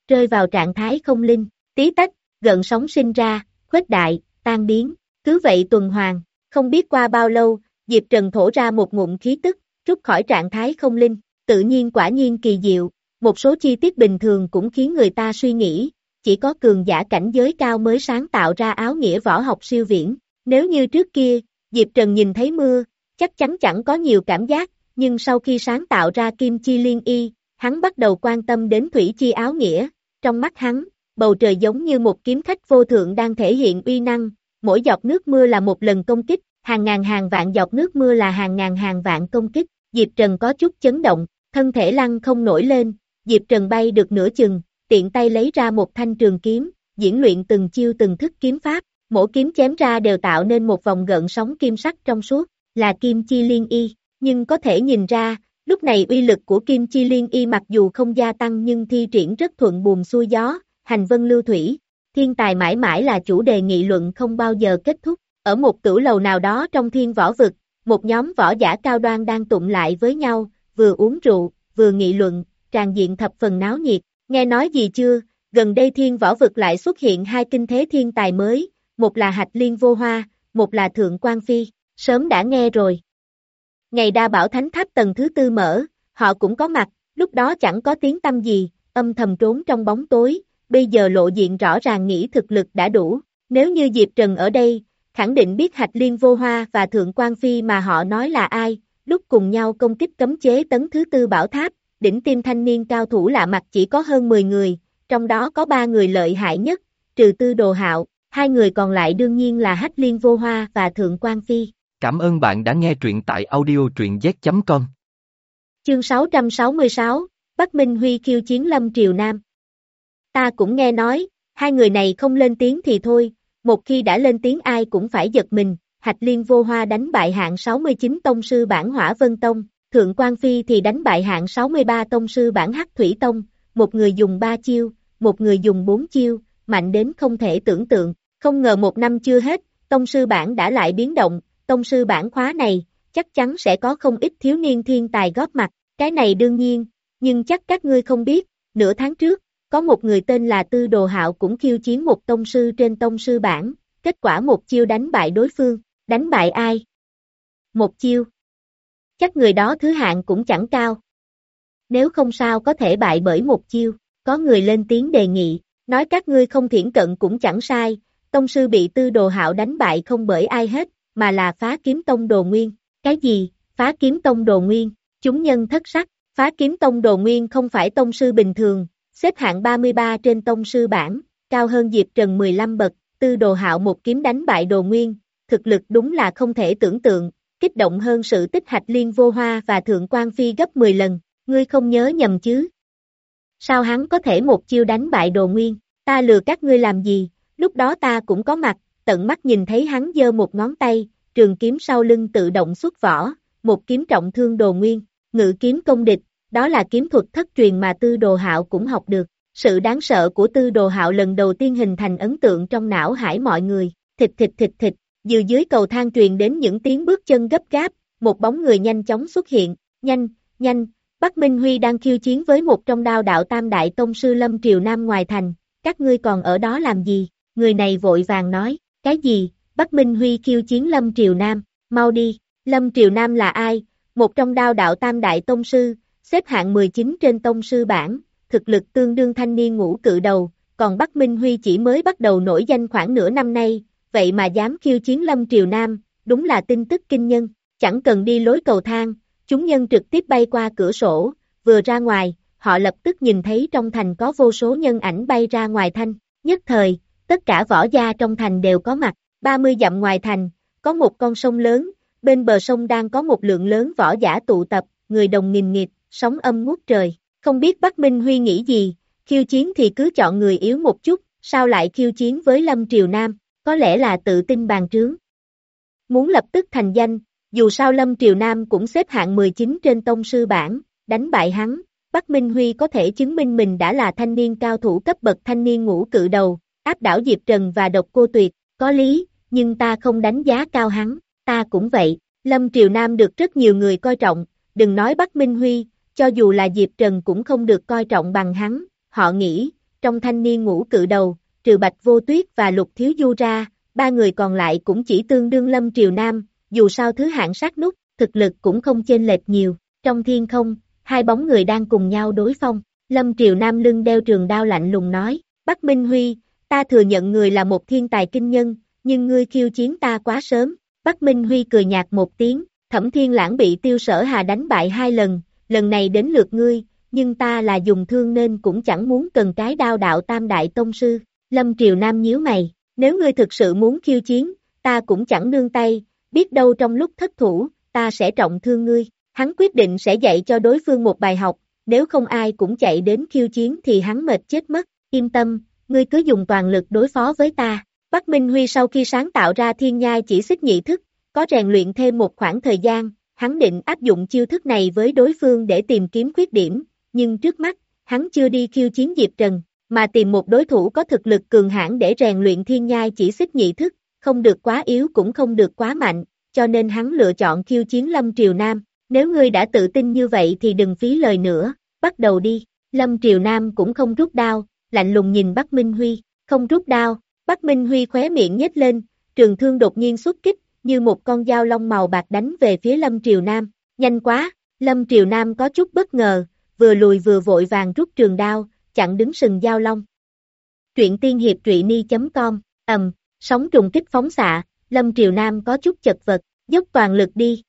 rơi vào trạng thái không linh, tí tách, gợn sóng sinh ra, khuếch đại, tan biến, cứ vậy tuần hoàn, không biết qua bao lâu, Diệp Trần thổ ra một ngụm khí tức, rút khỏi trạng thái không linh, tự nhiên quả nhiên kỳ diệu, một số chi tiết bình thường cũng khiến người ta suy nghĩ, chỉ có cường giả cảnh giới cao mới sáng tạo ra áo nghĩa võ học siêu viễn, nếu như trước kia, Diệp Trần nhìn thấy mưa, chắc chắn chẳng có nhiều cảm giác, nhưng sau khi sáng tạo ra Kim Chi Liên Y, hắn bắt đầu quan tâm đến thủy chi áo nghĩa, trong mắt hắn, bầu trời giống như một kiếm khách vô thượng đang thể hiện uy năng, mỗi giọt nước mưa là một lần công kích, hàng ngàn hàng vạn giọt nước mưa là hàng ngàn hàng vạn công kích, Diệp Trần có chút chấn động, thân thể lăn không nổi lên, Diệp Trần bay được nửa chừng, tiện tay lấy ra một thanh trường kiếm, diễn luyện từng chiêu từng thức kiếm pháp, mỗi kiếm chém ra đều tạo nên một vòng gợn sóng kim sắc trong suốt, là Kim Chi Liên Y, nhưng có thể nhìn ra, lúc này uy lực của Kim Chi Liên Y mặc dù không gia tăng nhưng thi triển rất thuận buồm xuôi gió, hành vân lưu thủy, thiên tài mãi mãi là chủ đề nghị luận không bao giờ kết thúc, ở một tửu lầu nào đó trong thiên võ vực, một nhóm võ giả cao đoan đang tụng lại với nhau, vừa uống rượu, vừa nghị luận, tràn diện thập phần náo nhiệt, nghe nói gì chưa, gần đây thiên võ vực lại xuất hiện hai kinh thế thiên tài mới, một là Hạch Liên Vô Hoa, một là Thượng Quan Phi, sớm đã nghe rồi. Ngày Đa Bảo Thánh Tháp tầng thứ tư mở, họ cũng có mặt, lúc đó chẳng có tiếng tăm gì, âm thầm trốn trong bóng tối, bây giờ lộ diện rõ ràng nghĩ thực lực đã đủ, nếu như Diệp Trần ở đây, khẳng định biết Hạch Liên Vô Hoa và Thượng Quan Phi mà họ nói là ai, lúc cùng nhau công kích cấm chế tấn thứ tư bảo tháp, đỉnh tim thanh niên cao thủ lạ mặt chỉ có hơn mười người, trong đó có ba người lợi hại nhất, trừ Tư Đồ Hạo, hai người còn lại đương nhiên là Hách Liên Vô Hoa và Thượng Quan Phi. Cảm ơn bạn đã nghe truyện tại audio truyện z chấm com. Chương sáu trăm sáu mươi sáu, Bắc Minh Huy khiêu chiến Lâm Triều Nam. Ta cũng nghe nói, hai người này không lên tiếng thì thôi, một khi đã lên tiếng ai cũng phải giật mình, Hạch Liên Vô Hoa đánh bại hạng sáu mươi chín tông sư bản Hỏa Vân Tông, Thượng Quan Phi thì đánh bại hạng sáu mươi ba tông sư bản Hắc Thủy Tông, một người dùng ba chiêu, một người dùng bốn chiêu, mạnh đến không thể tưởng tượng, không ngờ một năm chưa hết, tông sư bản đã lại biến động, tông sư bản khóa này, chắc chắn sẽ có không ít thiếu niên thiên tài góp mặt, cái này đương nhiên, nhưng chắc các ngươi không biết, nửa tháng trước, có một người tên là Tư Đồ Hạo cũng khiêu chiến một tông sư trên tông sư bản, kết quả một chiêu đánh bại đối phương, đánh bại ai? Một chiêu. Chắc người đó thứ hạng cũng chẳng cao. Nếu không sao có thể bại bởi một chiêu, có người lên tiếng đề nghị, nói các ngươi không thiển cận cũng chẳng sai, tông sư bị Tư Đồ Hạo đánh bại không bởi ai hết, mà là Phá Kiếm Tông Đồ Nguyên. Cái gì? Phá Kiếm Tông Đồ Nguyên? Chúng nhân thất sắc, Phá Kiếm Tông Đồ Nguyên không phải tông sư bình thường, xếp hạng ba mươi ba trên tông sư bảng, cao hơn Diệp Trần mười lăm bậc, Tư Đồ Hạo một kiếm đánh bại Đồ Nguyên, thực lực đúng là không thể tưởng tượng, kích động hơn sự tích Hạch Liên Vô Hoa và Thượng Quan Phi gấp mười lần, ngươi không nhớ nhầm chứ? Sao hắn có thể một chiêu đánh bại Đồ Nguyên, ta lừa các ngươi làm gì, lúc đó ta cũng có mặt, tận mắt nhìn thấy hắn giơ một ngón tay, trường kiếm sau lưng tự động xuất vỏ, một kiếm trọng thương Đồ Nguyên, ngự kiếm công địch, đó là kiếm thuật thất truyền mà Tư Đồ Hạo cũng học được. Sự đáng sợ của Tư Đồ Hạo lần đầu tiên hình thành ấn tượng trong não hải mọi người, thịt thịt thịt thịt, dư dưới cầu thang truyền đến những tiếng bước chân gấp gáp, một bóng người nhanh chóng xuất hiện, nhanh, nhanh, Bắc Minh Huy đang khiêu chiến với một trong đao đạo tam đại tông sư Lâm Triều Nam ngoài thành, các ngươi còn ở đó làm gì, người này vội vàng nói, cái gì, Bắc Minh Huy khiêu chiến Lâm Triều Nam, mau đi, Lâm Triều Nam là ai, một trong đao đạo tam đại tông sư, xếp hạng mười chín trên tông sư bảng, thực lực tương đương thanh niên ngũ cự đầu, còn Bắc Minh Huy chỉ mới bắt đầu nổi danh khoảng nửa năm nay, vậy mà dám khiêu chiến Lâm Triều Nam, đúng là tin tức kinh nhân, chẳng cần đi lối cầu thang, chúng nhân trực tiếp bay qua cửa sổ, vừa ra ngoài, họ lập tức nhìn thấy trong thành có vô số nhân ảnh bay ra ngoài thành, nhất thời, tất cả võ gia trong thành đều có mặt, ba mươi dặm ngoài thành, có một con sông lớn, bên bờ sông đang có một lượng lớn võ giả tụ tập, người đồng nghìn nghịt, sóng âm ngút trời, không biết Bắc Minh Huy nghĩ gì, khiêu chiến thì cứ chọn người yếu một chút, sao lại khiêu chiến với Lâm Triều Nam, có lẽ là tự tin bàn trướng. Muốn lập tức thành danh, dù sao Lâm Triều Nam cũng xếp hạng mười chín trên tông sư bảng, đánh bại hắn, Bắc Minh Huy có thể chứng minh mình đã là thanh niên cao thủ cấp bậc thanh niên ngũ cự đầu, áp đảo Diệp Trần và Độc Cô Tuyệt, có lý, nhưng ta không đánh giá cao hắn, ta cũng vậy, Lâm Triều Nam được rất nhiều người coi trọng, đừng nói Bắc Minh Huy, cho dù là Diệp Trần cũng không được coi trọng bằng hắn, họ nghĩ, trong thanh niên ngũ cự đầu, trừ Bạch Vô Tuyết và Lục Thiếu Du ra, ba người còn lại cũng chỉ tương đương Lâm Triều Nam, dù sao thứ hạng sát nút, thực lực cũng không chênh lệch nhiều. Trong thiên không, hai bóng người đang cùng nhau đối phong. Lâm Triều Nam lưng đeo trường đao lạnh lùng nói, Bắc Minh Huy, ta thừa nhận người là một thiên tài kinh nhân, nhưng ngươi khiêu chiến ta quá sớm. Bắc Minh Huy cười nhạt một tiếng, Thẩm Thiên Lãng bị Tiêu Sở Hà đánh bại hai lần, lần này đến lượt ngươi, nhưng ta là dùng thương nên cũng chẳng muốn cần cái đao đạo tam đại tông sư. Lâm Triều Nam nhíu mày, nếu ngươi thực sự muốn khiêu chiến, ta cũng chẳng nương tay, biết đâu trong lúc thất thủ, ta sẽ trọng thương ngươi. Hắn quyết định sẽ dạy cho đối phương một bài học, nếu không ai cũng chạy đến khiêu chiến thì hắn mệt chết mất. Yên tâm, ngươi cứ dùng toàn lực đối phó với ta. Bắc Minh Huy sau khi sáng tạo ra thiên nhai chỉ xích nhị thức, có rèn luyện thêm một khoảng thời gian, hắn định áp dụng chiêu thức này với đối phương để tìm kiếm khuyết điểm, nhưng trước mắt, hắn chưa đi khiêu chiến Diệp Trần, mà tìm một đối thủ có thực lực cường hãn để rèn luyện thiên nhai chỉ xích nhị thức, không được quá yếu cũng không được quá mạnh, cho nên hắn lựa chọn khiêu chiến Lâm Triều Nam. Nếu ngươi đã tự tin như vậy thì đừng phí lời nữa, bắt đầu đi. Lâm Triều Nam cũng không rút đao, lạnh lùng nhìn Bắc Minh Huy, không rút đao. Bắc Minh Huy khóe miệng nhếch lên, trường thương đột nhiên xuất kích, như một con dao long màu bạc đánh về phía Lâm Triều Nam. Nhanh quá, Lâm Triều Nam có chút bất ngờ, vừa lùi vừa vội vàng rút trường đao, chặn đứng sừng dao long. Truyện tiên hiệp truyện ni chấm com, ầm, sóng trùng kích phóng xạ, Lâm Triều Nam có chút chật vật, dốc toàn lực đi.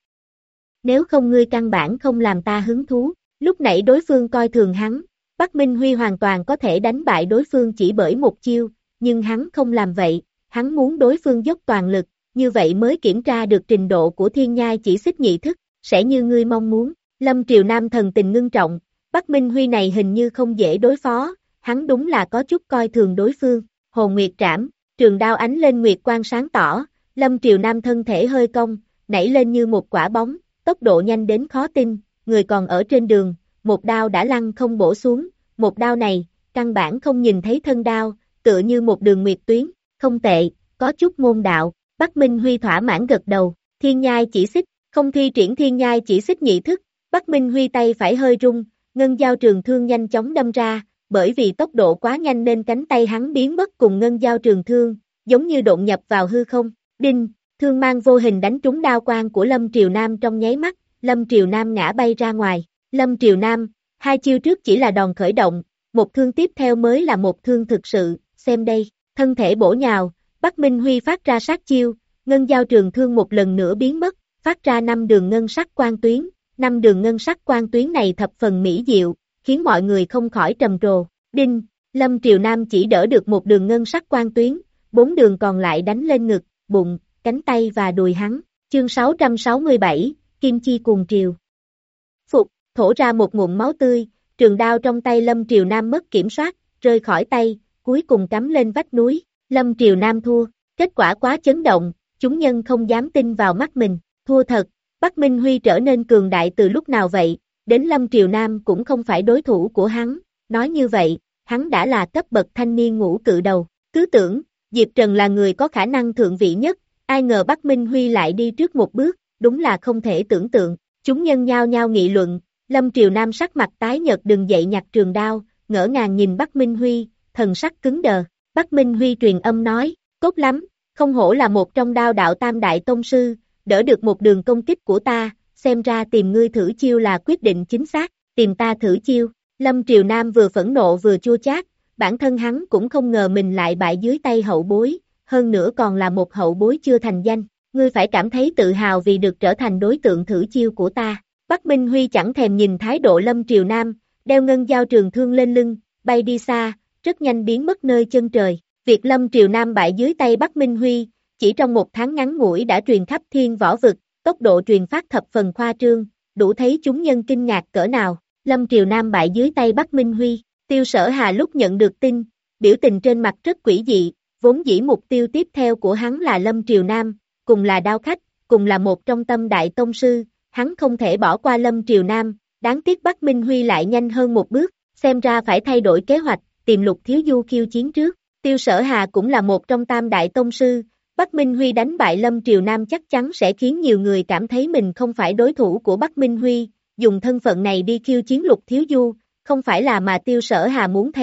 Nếu không ngươi căn bản không làm ta hứng thú. Lúc nãy đối phương coi thường hắn, Bắc Minh Huy hoàn toàn có thể đánh bại đối phương chỉ bởi một chiêu, nhưng hắn không làm vậy, hắn muốn đối phương dốc toàn lực, như vậy mới kiểm tra được trình độ của thiên nhai chỉ xích nhị thức, sẽ như ngươi mong muốn. Lâm Triều Nam thần tình ngưng trọng, Bắc Minh Huy này hình như không dễ đối phó, hắn đúng là có chút coi thường đối phương. Hồn Nguyệt Trảm, trường đao ánh lên nguyệt quang sáng tỏ, Lâm Triều Nam thân thể hơi cong, nảy lên như một quả bóng, tốc độ nhanh đến khó tin, người còn ở trên đường, một đao đã lăn không bổ xuống, một đao này, căn bản không nhìn thấy thân đao, tựa như một đường nguyệt tuyến, không tệ, có chút môn đạo. Bắc Minh Huy thỏa mãn gật đầu, thiên nhai chỉ xích, không thi triển thiên nhai chỉ xích nhị thức, Bắc Minh Huy tay phải hơi rung, ngân dao trường thương nhanh chóng đâm ra, bởi vì tốc độ quá nhanh nên cánh tay hắn biến mất cùng ngân dao trường thương, giống như độn nhập vào hư không. Đinh, thương mang vô hình đánh trúng đao quang của Lâm Triều Nam trong nháy mắt, Lâm Triều Nam ngã bay ra ngoài. Lâm Triều Nam, hai chiêu trước chỉ là đòn khởi động, một thương tiếp theo mới là một thương thực sự, xem đây, thân thể bổ nhào, Bắc Minh Huy phát ra sát chiêu, ngân dao trường thương một lần nữa biến mất, phát ra năm đường ngân sắc quang tuyến, năm đường ngân sắc quang tuyến này thập phần mỹ diệu, khiến mọi người không khỏi trầm trồ. Đinh, Lâm Triều Nam chỉ đỡ được một đường ngân sắc quang tuyến, bốn đường còn lại đánh lên ngực, bụng, cánh tay và đùi hắn. Chương sáu trăm sáu mươi bảy, Kim Chi cuồng triều. Phục, thổ ra một ngụm máu tươi, trường đao trong tay Lâm Triều Nam mất kiểm soát, rơi khỏi tay, cuối cùng cắm lên vách núi. Lâm Triều Nam thua, kết quả quá chấn động, chúng nhân không dám tin vào mắt mình, thua thật. Bắc Minh Huy trở nên cường đại từ lúc nào vậy, đến Lâm Triều Nam cũng không phải đối thủ của hắn, nói như vậy, hắn đã là cấp bậc thanh niên ngũ cự đầu, cứ tưởng, Diệp Trần là người có khả năng thượng vị nhất, ai ngờ Bắc Minh Huy lại đi trước một bước, đúng là không thể tưởng tượng, chúng nhân nhao nhao nghị luận, Lâm Triều Nam sắc mặt tái nhợt đứng dậy nhặt trường đao, ngỡ ngàng nhìn Bắc Minh Huy, thần sắc cứng đờ, Bắc Minh Huy truyền âm nói, tốt lắm, không hổ là một trong đao đạo tam đại tông sư, đỡ được một đường công kích của ta, xem ra tìm ngươi thử chiêu là quyết định chính xác, tìm ta thử chiêu. Lâm Triều Nam vừa phẫn nộ vừa chua chát, bản thân hắn cũng không ngờ mình lại bại dưới tay hậu bối, hơn nữa còn là một hậu bối chưa thành danh, ngươi phải cảm thấy tự hào vì được trở thành đối tượng thử chiêu của ta. Bắc Minh Huy chẳng thèm nhìn thái độ Lâm Triều Nam, đeo ngân dao trường thương lên lưng, bay đi xa, rất nhanh biến mất nơi chân trời. Việc Lâm Triều Nam bại dưới tay Bắc Minh Huy, chỉ trong một tháng ngắn ngủi đã truyền khắp thiên võ vực, tốc độ truyền phát thập phần khoa trương, đủ thấy chúng nhân kinh ngạc cỡ nào. Lâm Triều Nam bại dưới tay Bắc Minh Huy, Tiêu Sở Hà lúc nhận được tin, biểu tình trên mặt rất quỷ dị, vốn dĩ mục tiêu tiếp theo của hắn là Lâm Triều Nam, cùng là đao khách, cùng là một trong tâm đại tông sư, hắn không thể bỏ qua Lâm Triều Nam, đáng tiếc Bắc Minh Huy lại nhanh hơn một bước, xem ra phải thay đổi kế hoạch, tìm Lục Thiếu Du khiêu chiến trước. Tiêu Sở Hà cũng là một trong tam đại tông sư, Bắc Minh Huy đánh bại Lâm Triều Nam chắc chắn sẽ khiến nhiều người cảm thấy mình không phải đối thủ của Bắc Minh Huy, dùng thân phận này đi khiêu chiến Lục Thiếu Du, không phải là mà Tiêu Sở Hà muốn thấy.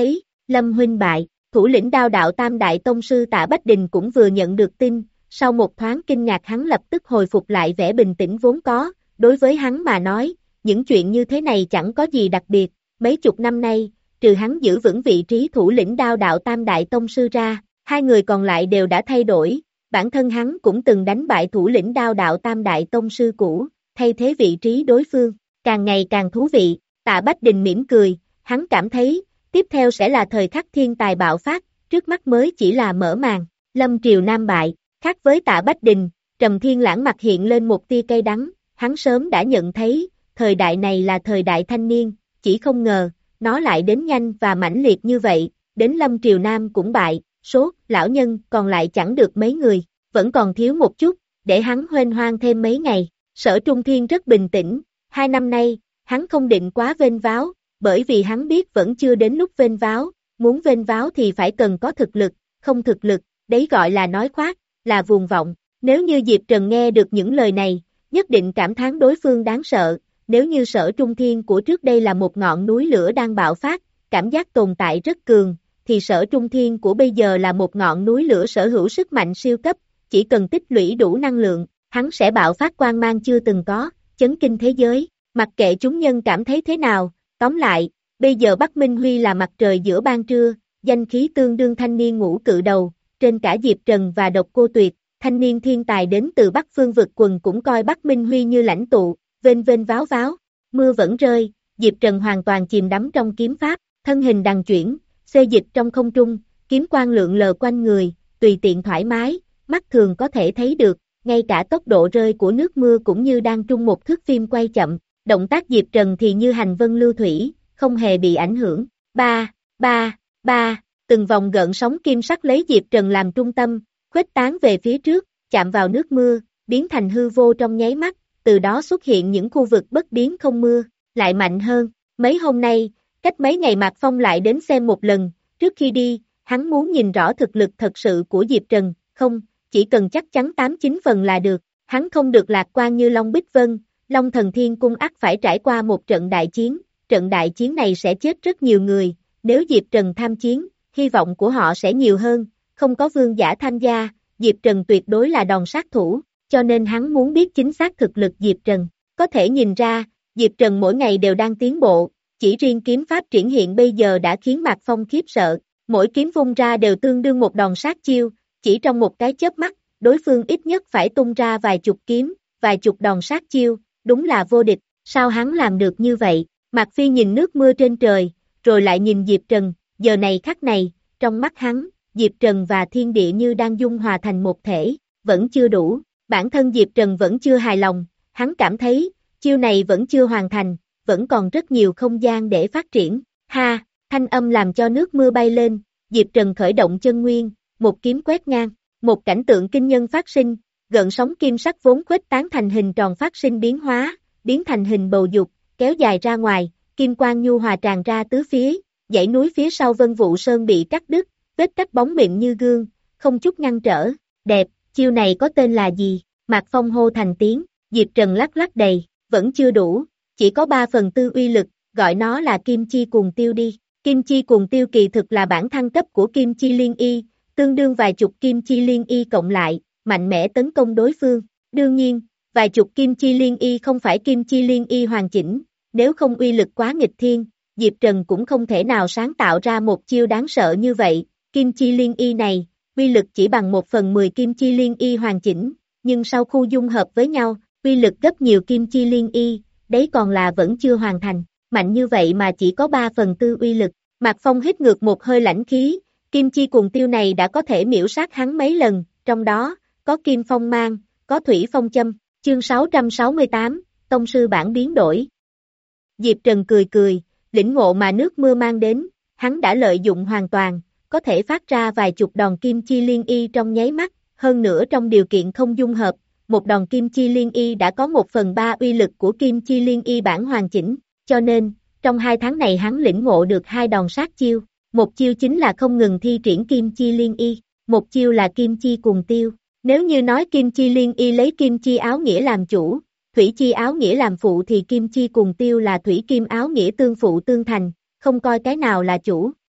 Lâm huynh bại, thủ lĩnh đao đạo tam đại tông sư Tạ Bách Đình cũng vừa nhận được tin, sau một thoáng kinh ngạc hắn lập tức hồi phục lại vẻ bình tĩnh vốn có, đối với hắn mà nói, những chuyện như thế này chẳng có gì đặc biệt, mấy chục năm nay, trừ hắn giữ vững vị trí thủ lĩnh đao đạo tam đại tông sư ra, hai người còn lại đều đã thay đổi, bản thân hắn cũng từng đánh bại thủ lĩnh đao đạo tam đại tông sư cũ, thay thế vị trí đối phương, càng ngày càng thú vị, Tạ Bách Đình mỉm cười, hắn cảm thấy, tiếp theo sẽ là thời khắc thiên tài bạo phát, trước mắt mới chỉ là mở màn, Lâm Triều Nam bại, khác với Tạ Bách Đình, Trầm Thiên Lãng mặt hiện lên một tia cay đắng, hắn sớm đã nhận thấy, thời đại này là thời đại thanh niên, chỉ không ngờ, nó lại đến nhanh và mãnh liệt như vậy, đến Lâm Triều Nam cũng bại, số lão nhân còn lại chẳng được mấy người, vẫn còn thiếu một chút, để hắn huênh hoang thêm mấy ngày. Sở Trung Thiên rất bình tĩnh, hai năm nay, hắn không định quá vênh váo, bởi vì hắn biết vẫn chưa đến lúc vênh váo, muốn vênh váo thì phải cần có thực lực, không thực lực, đấy gọi là nói khoác, là vuông vọng. Nếu như Diệp Trần nghe được những lời này, nhất định cảm thán đối phương đáng sợ, nếu như Sở Trung Thiên của trước đây là một ngọn núi lửa đang bạo phát, cảm giác tồn tại rất cường, thì Sở Trung Thiên của bây giờ là một ngọn núi lửa sở hữu sức mạnh siêu cấp, chỉ cần tích lũy đủ năng lượng, hắn sẽ bạo phát quang mang chưa từng có, chấn kinh thế giới, mặc kệ chúng nhân cảm thấy thế nào, tóm lại, bây giờ Bắc Minh Huy là mặt trời giữa ban trưa, danh khí tương đương thanh niên ngũ cự đầu, trên cả Diệp Trần và Độc Cô Tuyệt, thanh niên thiên tài đến từ Bắc Phương vực quần cũng coi Bắc Minh Huy như lãnh tụ, vênh vênh váo váo, mưa vẫn rơi, Diệp Trần hoàn toàn chìm đắm trong kiếm pháp, thân hình đằng chuyển, xê dịch trong không trung, kiếm quang lượn lờ quanh người, tùy tiện thoải mái, mắt thường có thể thấy được, ngay cả tốc độ rơi của nước mưa cũng như đang trung một thước phim quay chậm, động tác Diệp Trần thì như hành vân lưu thủy, không hề bị ảnh hưởng. Ba, ba, ba, từng vòng gợn sóng kim sắc lấy Diệp Trần làm trung tâm, khuếch tán về phía trước, chạm vào nước mưa, biến thành hư vô trong nháy mắt, từ đó xuất hiện những khu vực bất biến không mưa, lại mạnh hơn. Mấy hôm nay, cách mấy ngày Mạc Phong lại đến xem một lần, trước khi đi, hắn muốn nhìn rõ thực lực thật sự của Diệp Trần, không, chỉ cần chắc chắn tám chín phần là được, hắn không được lạc quan như Long Bích Vân, Long Thần Thiên Cung ắt phải trải qua một trận đại chiến, trận đại chiến này sẽ chết rất nhiều người, nếu Diệp Trần tham chiến, hy vọng của họ sẽ nhiều hơn, không có vương giả tham gia, Diệp Trần tuyệt đối là đòn sát thủ, cho nên hắn muốn biết chính xác thực lực Diệp Trần, có thể nhìn ra, Diệp Trần mỗi ngày đều đang tiến bộ, chỉ riêng kiếm pháp triển hiện bây giờ đã khiến Mạc Phong khiếp sợ, mỗi kiếm vung ra đều tương đương một đòn sát chiêu, chỉ trong một cái chớp mắt, đối phương ít nhất phải tung ra vài chục kiếm, vài chục đòn sát chiêu, đúng là vô địch, sao hắn làm được như vậy? Mạc Phi nhìn nước mưa trên trời, rồi lại nhìn Diệp Trần, giờ này khắc này, trong mắt hắn, Diệp Trần và thiên địa như đang dung hòa thành một thể, vẫn chưa đủ, bản thân Diệp Trần vẫn chưa hài lòng, hắn cảm thấy, chiêu này vẫn chưa hoàn thành, vẫn còn rất nhiều không gian để phát triển, ha, thanh âm làm cho nước mưa bay lên, Diệp Trần khởi động chân nguyên, một kiếm quét ngang, một cảnh tượng kinh nhân phát sinh, gợn sóng kim sắc vốn khuếch tán thành hình tròn phát sinh biến hóa, biến thành hình bầu dục, kéo dài ra ngoài, kim quang nhu hòa tràn ra tứ phía, dãy núi phía sau Vân Vũ Sơn bị cắt đứt, vết cắt bóng mịn như gương, không chút ngăn trở, đẹp, chiêu này có tên là gì? Mạc Phong hô thành tiếng, Diệp Trần lắc lắc đầy, vẫn chưa đủ, chỉ có ba phần tư uy lực, gọi nó là Kim Chi Cuồng Tiêu đi. Kim Chi Cuồng Tiêu kỳ thực là bản thăng cấp của Kim Chi Liên Y, tương đương vài chục Kim Chi Liên Y cộng lại, mạnh mẽ tấn công đối phương. Đương nhiên, vài chục Kim Chi Liên Y không phải Kim Chi Liên Y hoàn chỉnh, nếu không uy lực quá nghịch thiên, Diệp Trần cũng không thể nào sáng tạo ra một chiêu đáng sợ như vậy. Kim Chi Liên Y này, uy lực chỉ bằng một phần mười Kim Chi Liên Y hoàn chỉnh, nhưng sau khu dung hợp với nhau, uy lực gấp nhiều Kim Chi Liên Y, đấy còn là vẫn chưa hoàn thành, mạnh như vậy mà chỉ có ba phần tư uy lực. Mạc Phong hít ngược một hơi lãnh khí, Kim Chi Cuồng Tiêu này đã có thể miễu sát hắn mấy lần, trong đó, có Kim Phong Mang, có Thủy Phong Châm, chương sáu trăm sáu mươi tám, Tông sư bản biến đổi. Diệp Trần cười cười, lĩnh ngộ mà nước mưa mang đến, hắn đã lợi dụng hoàn toàn, có thể phát ra vài chục đòn Kim Chi Liên Y trong nháy mắt, hơn nữa trong điều kiện không dung hợp, một đòn Kim Chi Liên Y đã có một phần ba uy lực của Kim Chi Liên Y bản hoàn chỉnh, cho nên, trong hai tháng này hắn lĩnh ngộ được hai đòn sát chiêu, một chiêu chính là không ngừng thi triển Kim Chi Liên Y, một chiêu là Kim Chi Cuồng Tiêu. Nếu như nói Kim Chi Liên Y lấy Kim Chi Áo Nghĩa làm chủ, Thủy Chi Áo Nghĩa làm phụ thì Kim Chi Cuồng Tiêu là Thủy Kim Áo Nghĩa tương phụ tương thành, không coi cái nào là chủ.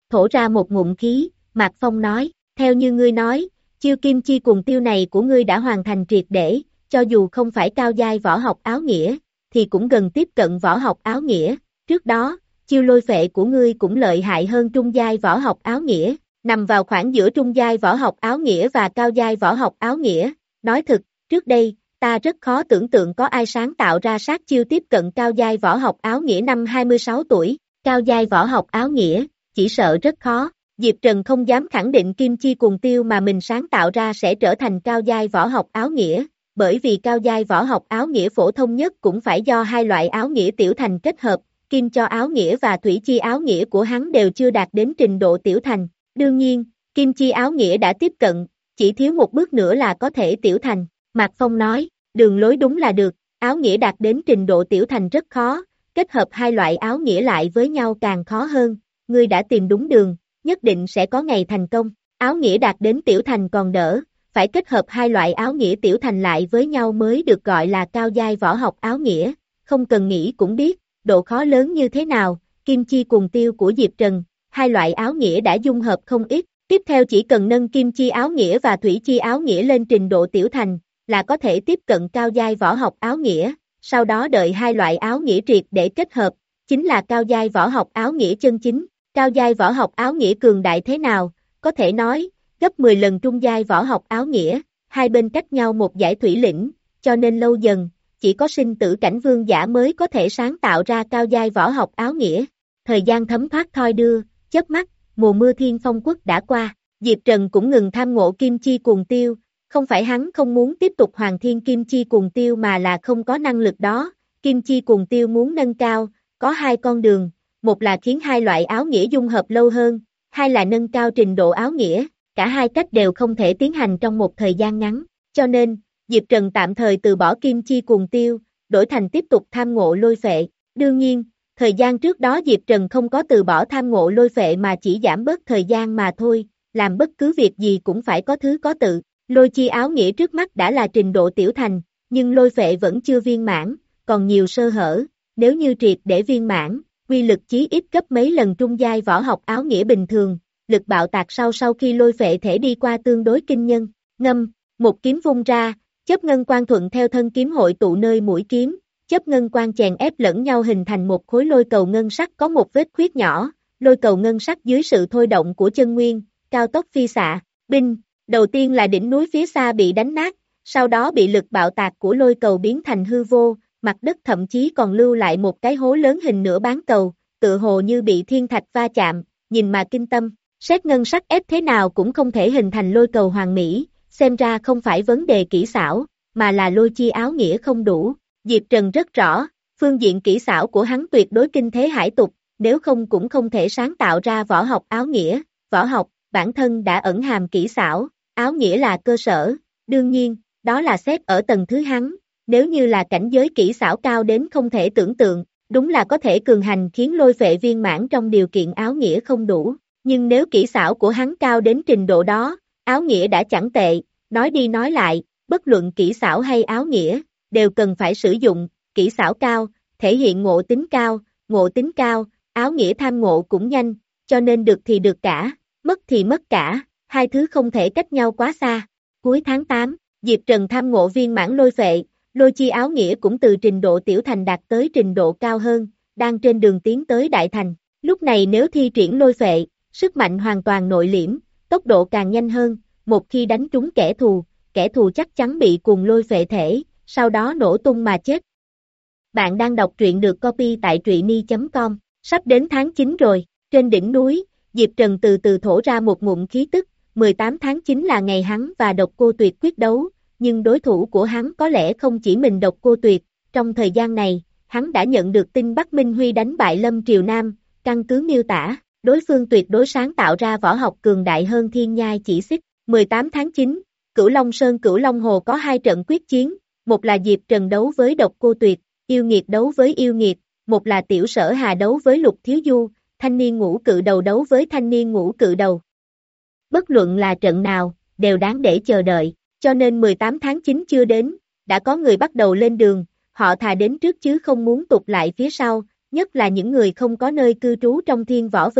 thổ ra một ngụm khí, Mạc Phong nói, theo như ngươi nói, chiêu kim chi cuồng tiêu này của ngươi đã hoàn thành triệt để, cho dù không phải cao giai võ học áo nghĩa, thì cũng gần tiếp cận võ học áo nghĩa, trước đó, chiêu lôi phệ của ngươi cũng lợi hại hơn trung giai võ học áo nghĩa, nằm vào khoảng giữa trung giai võ học áo nghĩa và cao giai võ học áo nghĩa, nói thực, trước đây, ta rất khó tưởng tượng có ai sáng tạo ra sát chiêu tiếp cận cao giai võ học áo nghĩa năm hai mươi sáu tuổi, cao giai võ học áo nghĩa, chỉ sợ rất khó. Diệp Trần không dám khẳng định kim chi cuồng tiêu mà mình sáng tạo ra sẽ trở thành cao giai võ học áo nghĩa, bởi vì cao giai võ học áo nghĩa phổ thông nhất cũng phải do hai loại áo nghĩa tiểu thành kết hợp, kim cho áo nghĩa và thủy chi áo nghĩa của hắn đều chưa đạt đến trình độ tiểu thành. Đương nhiên, kim chi áo nghĩa đã tiếp cận, chỉ thiếu một bước nữa là có thể tiểu thành. Mạc Phong nói, đường lối đúng là được, áo nghĩa đạt đến trình độ tiểu thành rất khó, kết hợp hai loại áo nghĩa lại với nhau càng khó hơn, ngươi đã tìm đúng đường, nhất định sẽ có ngày thành công. Áo nghĩa đạt đến tiểu thành còn đỡ, phải kết hợp hai loại áo nghĩa tiểu thành lại với nhau mới được gọi là cao giai võ học áo nghĩa, không cần nghĩ cũng biết, độ khó lớn như thế nào, kim chi cuồng tiêu của Diệp Trần, hai loại áo nghĩa đã dung hợp không ít, tiếp theo chỉ cần nâng kim chi áo nghĩa và thủy chi áo nghĩa lên trình độ tiểu thành, là có thể tiếp cận cao giai võ học áo nghĩa, sau đó đợi hai loại áo nghĩa triệt để kết hợp, chính là cao giai võ học áo nghĩa chân chính. Cao giai võ học áo nghĩa cường đại thế nào, có thể nói, gấp mười lần trung giai võ học áo nghĩa, hai bên cách nhau một dải thủy lĩnh, cho nên lâu dần, chỉ có sinh tử cảnh vương giả mới có thể sáng tạo ra cao giai võ học áo nghĩa. Thời gian thấm thoát thoi đưa, chớp mắt, mùa mưa thiên phong quốc đã qua, Diệp Trần cũng ngừng tham ngộ kim chi cuồng tiêu, không phải hắn không muốn tiếp tục hoàn thiên kim chi cuồng tiêu mà là không có năng lực đó, kim chi cuồng tiêu muốn nâng cao, có hai con đường. Một là khiến hai loại áo nghĩa dung hợp lâu hơn, hai là nâng cao trình độ áo nghĩa, cả hai cách đều không thể tiến hành trong một thời gian ngắn, cho nên, Diệp Trần tạm thời từ bỏ kim chi cuồng tiêu, đổi thành tiếp tục tham ngộ lôi phệ. Đương nhiên, thời gian trước đó Diệp Trần không có từ bỏ tham ngộ lôi phệ mà chỉ giảm bớt thời gian mà thôi, làm bất cứ việc gì cũng phải có thứ có tự, lôi chi áo nghĩa trước mắt đã là trình độ tiểu thành, nhưng lôi phệ vẫn chưa viên mãn, còn nhiều sơ hở, nếu như triệt để viên mãn, quy lực chí ít gấp mấy lần trung giai võ học áo nghĩa bình thường, lực bạo tạc sau sau khi lôi phệ thể đi qua tương đối kinh nhân, ngâm, một kiếm vung ra, chớp ngân quang thuận theo thân kiếm hội tụ nơi mũi kiếm, chớp ngân quang chèn ép lẫn nhau hình thành một khối lôi cầu ngân sắc có một vết khuyết nhỏ, lôi cầu ngân sắc dưới sự thôi động của chân nguyên, cao tốc phi xạ, binh, đầu tiên là đỉnh núi phía xa bị đánh nát, sau đó bị lực bạo tạc của lôi cầu biến thành hư vô. Mặt đất thậm chí còn lưu lại một cái hố lớn hình nửa bán cầu, tựa hồ như bị thiên thạch va chạm, nhìn mà kinh tâm, sét ngân sắc ép thế nào cũng không thể hình thành lôi cầu hoàn mỹ, xem ra không phải vấn đề kỹ xảo, mà là lôi chi áo nghĩa không đủ. Diệp Trần rất rõ, phương diện kỹ xảo của hắn tuyệt đối kinh thế hải tục, nếu không cũng không thể sáng tạo ra võ học áo nghĩa, võ học, bản thân đã ẩn hàm kỹ xảo, áo nghĩa là cơ sở, đương nhiên, đó là xếp ở tầng thứ hắn. Nếu như là cảnh giới kỹ xảo cao đến không thể tưởng tượng, đúng là có thể cường hành khiến lôi phệ viên mãn trong điều kiện áo nghĩa không đủ, nhưng nếu kỹ xảo của hắn cao đến trình độ đó, áo nghĩa đã chẳng tệ, nói đi nói lại, bất luận kỹ xảo hay áo nghĩa, đều cần phải sử dụng, kỹ xảo cao, thể hiện ngộ tính cao, ngộ tính cao, áo nghĩa tham ngộ cũng nhanh, cho nên được thì được cả, mất thì mất cả, hai thứ không thể cách nhau quá xa. Cuối tháng tám, Diệp Trần tham ngộ viên mãn lôi phệ, lôi chi áo nghĩa cũng từ trình độ tiểu thành đạt tới trình độ cao hơn, đang trên đường tiến tới đại thành. Lúc này nếu thi triển lôi phệ, sức mạnh hoàn toàn nội liễm, tốc độ càng nhanh hơn, một khi đánh trúng kẻ thù, kẻ thù chắc chắn bị cuồng lôi phệ thể, sau đó nổ tung mà chết. Bạn đang đọc truyện được copy tại truyện mi chấm com, sắp đến tháng chín rồi, trên đỉnh núi, Diệp Trần từ từ thổ ra một ngụm khí tức, mười tám tháng chín là ngày hắn và Độc Cô Tuyệt quyết đấu. Nhưng đối thủ của hắn có lẽ không chỉ mình Độc Cô Tuyệt, trong thời gian này, hắn đã nhận được tin Bắc Minh Huy đánh bại Lâm Triều Nam, căn cứ miêu tả, đối phương tuyệt đối sáng tạo ra võ học cường đại hơn Thiên Nhai Chỉ Xích. mười tám tháng chín, Cửu Long Sơn Cửu Long Hồ có hai trận quyết chiến, một là Diệp Trần đấu với Độc Cô Tuyệt, Yêu Nghiệt đấu với Yêu Nghiệt, một là Tiểu Sở Hà đấu với Lục Thiếu Du, Thanh Niên Ngũ Cự Đầu đấu với Thanh Niên Ngũ Cự Đầu. Bất luận là trận nào, đều đáng để chờ đợi. Cho nên mười tám tháng chín chưa đến, đã có người bắt đầu lên đường, họ thà đến trước chứ không muốn tụt lại phía sau, nhất là những người không có nơi cư trú trong thiên võ vực.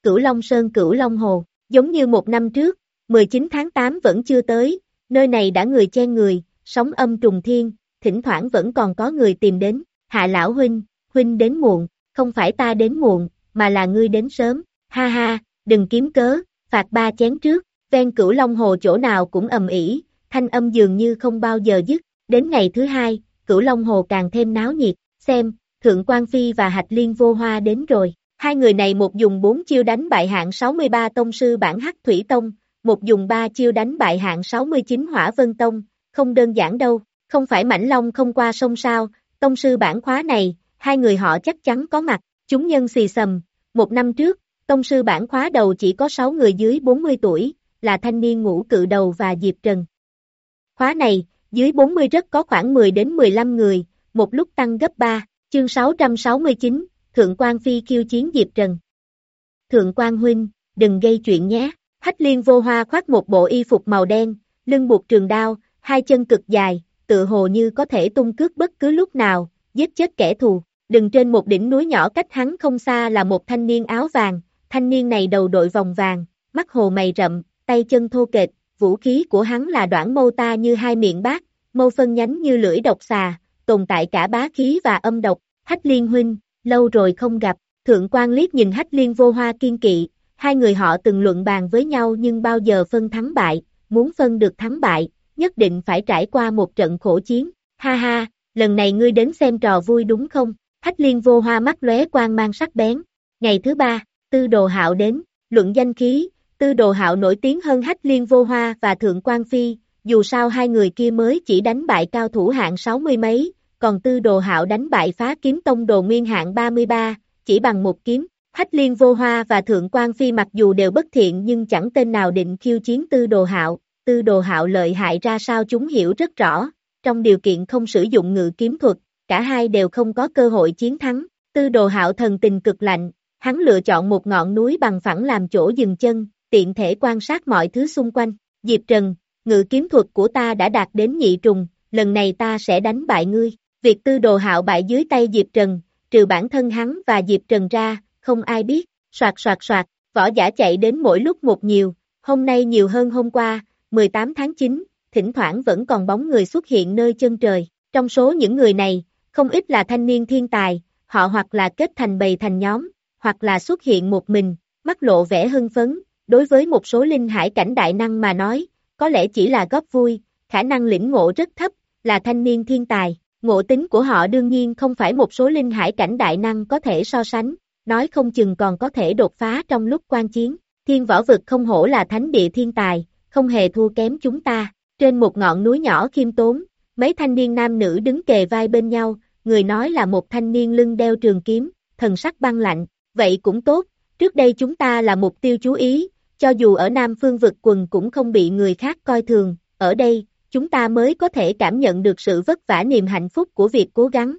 Cửu Long Sơn Cửu Long Hồ, giống như một năm trước, mười chín tháng tám vẫn chưa tới, nơi này đã người chen người, sóng âm trùng thiên, thỉnh thoảng vẫn còn có người tìm đến, Hạ lão huynh, huynh đến muộn, không phải ta đến muộn, mà là ngươi đến sớm, ha ha, đừng kiếm cớ, phạt ba chén trước, ven Cửu Long Hồ chỗ nào cũng ầm ĩ, thanh âm dường như không bao giờ dứt, đến ngày thứ hai, Cửu Long Hồ càng thêm náo nhiệt, xem, Thượng Quan Phi và Hạch Liên Vô Hoa đến rồi, hai người này một dùng bốn chiêu đánh bại hạng sáu mươi ba tông sư bản Hắc Thủy Tông, một dùng ba chiêu đánh bại hạng sáu mươi chín Hỏa Vân Tông, không đơn giản đâu, không phải Mãnh Long không qua sông sao, tông sư bản khóa này, hai người họ chắc chắn có mặt, chúng nhân xì xầm, một năm trước, tông sư bản khóa đầu chỉ có sáu người dưới bốn mươi tuổi, là thanh niên Ngũ Cự Đầu và Diệp Trần. Khóa này, dưới bốn mươi rất có khoảng mười đến mười lăm người, một lúc tăng gấp ba, chương sáu trăm sáu mươi chín, Thượng Quan Phi khiêu chiến Diệp Trần. Thượng Quan huynh, đừng gây chuyện nhé, Hách Liên Vô Hoa khoác một bộ y phục màu đen, lưng buộc trường đao, hai chân cực dài, tự hồ như có thể tung cước bất cứ lúc nào, giết chết kẻ thù. Đừng trên một đỉnh núi nhỏ cách hắn không xa là một thanh niên áo vàng, thanh niên này đầu đội vòng vàng, mắt hồ mày rậm, tay chân thô kệch, vũ khí của hắn là đoạn mâu ta như hai miệng bát, mâu phân nhánh như lưỡi độc xà, tồn tại cả bá khí và âm độc. Hách Liên huynh, lâu rồi không gặp, Thượng Quan liếc nhìn Hách Liên Vô Hoa kiên kỵ, hai người họ từng luận bàn với nhau nhưng bao giờ phân thắng bại, muốn phân được thắng bại, nhất định phải trải qua một trận khổ chiến, ha ha, lần này ngươi đến xem trò vui đúng không? Hách Liên Vô Hoa mắt lóe quang mang sắc bén. Ngày thứ ba, Tư Đồ Hạo đến, luận danh khí, Tư Đồ Hạo nổi tiếng hơn Hách Liên Vô Hoa và Thượng Quan Phi, dù sao hai người kia mới chỉ đánh bại cao thủ hạng sáu mươi mấy, còn Tư Đồ Hạo đánh bại Phá Kiếm Tông Đồ Nguyên hạng ba mươi ba, chỉ bằng một kiếm. Hách Liên Vô Hoa và Thượng Quan Phi mặc dù đều bất thiện nhưng chẳng tên nào định khiêu chiến Tư Đồ Hạo. Tư Đồ Hạo lợi hại ra sao chúng hiểu rất rõ, trong điều kiện không sử dụng ngự kiếm thuật, cả hai đều không có cơ hội chiến thắng. Tư Đồ Hạo thần tình cực lạnh, hắn lựa chọn một ngọn núi bằng phẳng làm chỗ dừng chân, tiện thể quan sát mọi thứ xung quanh. Diệp Trần, ngự kiếm thuật của ta đã đạt đến nhị trùng, lần này ta sẽ đánh bại ngươi. Việc Tư Đồ Hạo bại dưới tay Diệp Trần, trừ bản thân hắn và Diệp Trần ra, không ai biết. Soạt soạt soạt, võ giả chạy đến mỗi lúc một nhiều, hôm nay nhiều hơn hôm qua, mười tám tháng chín, thỉnh thoảng vẫn còn bóng người xuất hiện nơi chân trời. Trong số những người này, không ít là thanh niên thiên tài, họ hoặc là kết thành bầy thành nhóm, hoặc là xuất hiện một mình, mắt lộ vẻ hưng phấn. Đối với một số linh hải cảnh đại năng mà nói, có lẽ chỉ là góp vui, khả năng lĩnh ngộ rất thấp, là thanh niên thiên tài. Ngộ tính của họ đương nhiên không phải một số linh hải cảnh đại năng có thể so sánh, nói không chừng còn có thể đột phá trong lúc quan chiến. Thiên võ vực không hổ là thánh địa thiên tài, không hề thua kém chúng ta. Trên một ngọn núi nhỏ khiêm tốn, mấy thanh niên nam nữ đứng kề vai bên nhau, người nói là một thanh niên lưng đeo trường kiếm, thần sắc băng lạnh. Vậy cũng tốt, trước đây chúng ta là mục tiêu chú ý, cho dù ở Nam Phương vực quần cũng không bị người khác coi thường, ở đây, chúng ta mới có thể cảm nhận được sự vất vả niềm hạnh phúc của việc cố gắng.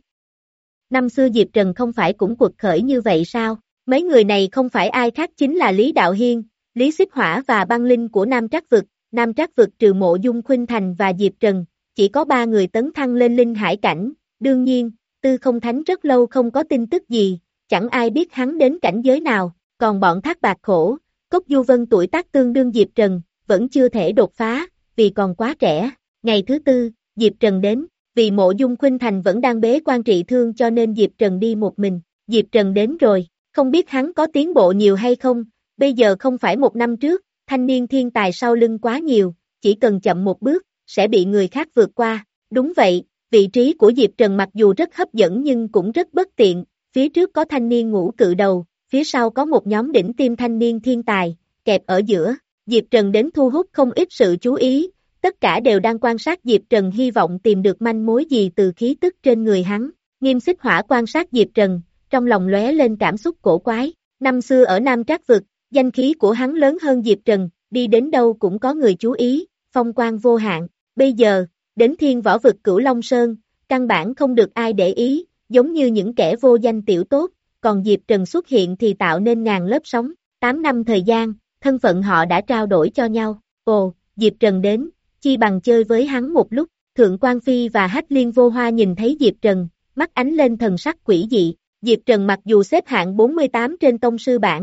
Năm xưa Diệp Trần không phải cũng quật khởi như vậy sao? Mấy người này không phải ai khác chính là Lý Đạo Hiên, Lý Xích Hỏa và băng linh của Nam Trác vực. Nam Trác vực trừ Mộ Dung Khuynh Thành và Diệp Trần, chỉ có ba người tấn thăng lên linh hải cảnh. Đương nhiên, Tư Không Thánh rất lâu không có tin tức gì, chẳng ai biết hắn đến cảnh giới nào, còn bọn Thác Bạt Khổ, Cốc Du Vân tuổi tác tương đương Diệp Trần, vẫn chưa thể đột phá, vì còn quá trẻ. Ngày thứ tư, Diệp Trần đến, vì Mộ Dung Khuynh Thành vẫn đang bế quan trị thương cho nên Diệp Trần đi một mình. Diệp Trần đến rồi, không biết hắn có tiến bộ nhiều hay không, bây giờ không phải một năm trước, thanh niên thiên tài sau lưng quá nhiều, chỉ cần chậm một bước, sẽ bị người khác vượt qua. Đúng vậy, vị trí của Diệp Trần mặc dù rất hấp dẫn nhưng cũng rất bất tiện, phía trước có thanh niên Ngũ Cự Đầu, phía sau có một nhóm đỉnh tiêm thanh niên thiên tài, kẹp ở giữa. Diệp Trần đến thu hút không ít sự chú ý, tất cả đều đang quan sát Diệp Trần hy vọng tìm được manh mối gì từ khí tức trên người hắn. Nghiêm Xích Hỏa quan sát Diệp Trần, trong lòng lóe lên cảm xúc cổ quái. Năm xưa ở Nam Trác vực, danh khí của hắn lớn hơn Diệp Trần, đi đến đâu cũng có người chú ý, phong quang vô hạn. Bây giờ, đến thiên võ vực Cửu Long Sơn, căn bản không được ai để ý, giống như những kẻ vô danh tiểu tốt, còn Diệp Trần xuất hiện thì tạo nên ngàn lớp sóng. Tám năm thời gian, thân phận họ đã trao đổi cho nhau. Ồ, Diệp Trần đến, chi bằng chơi với hắn một lúc. Thượng Quan Phi và Hách Liên Vô Hoa nhìn thấy Diệp Trần, mắt ánh lên thần sắc quỷ dị. Diệp Trần mặc dù xếp hạng bốn mươi tám trên tông sư bảng,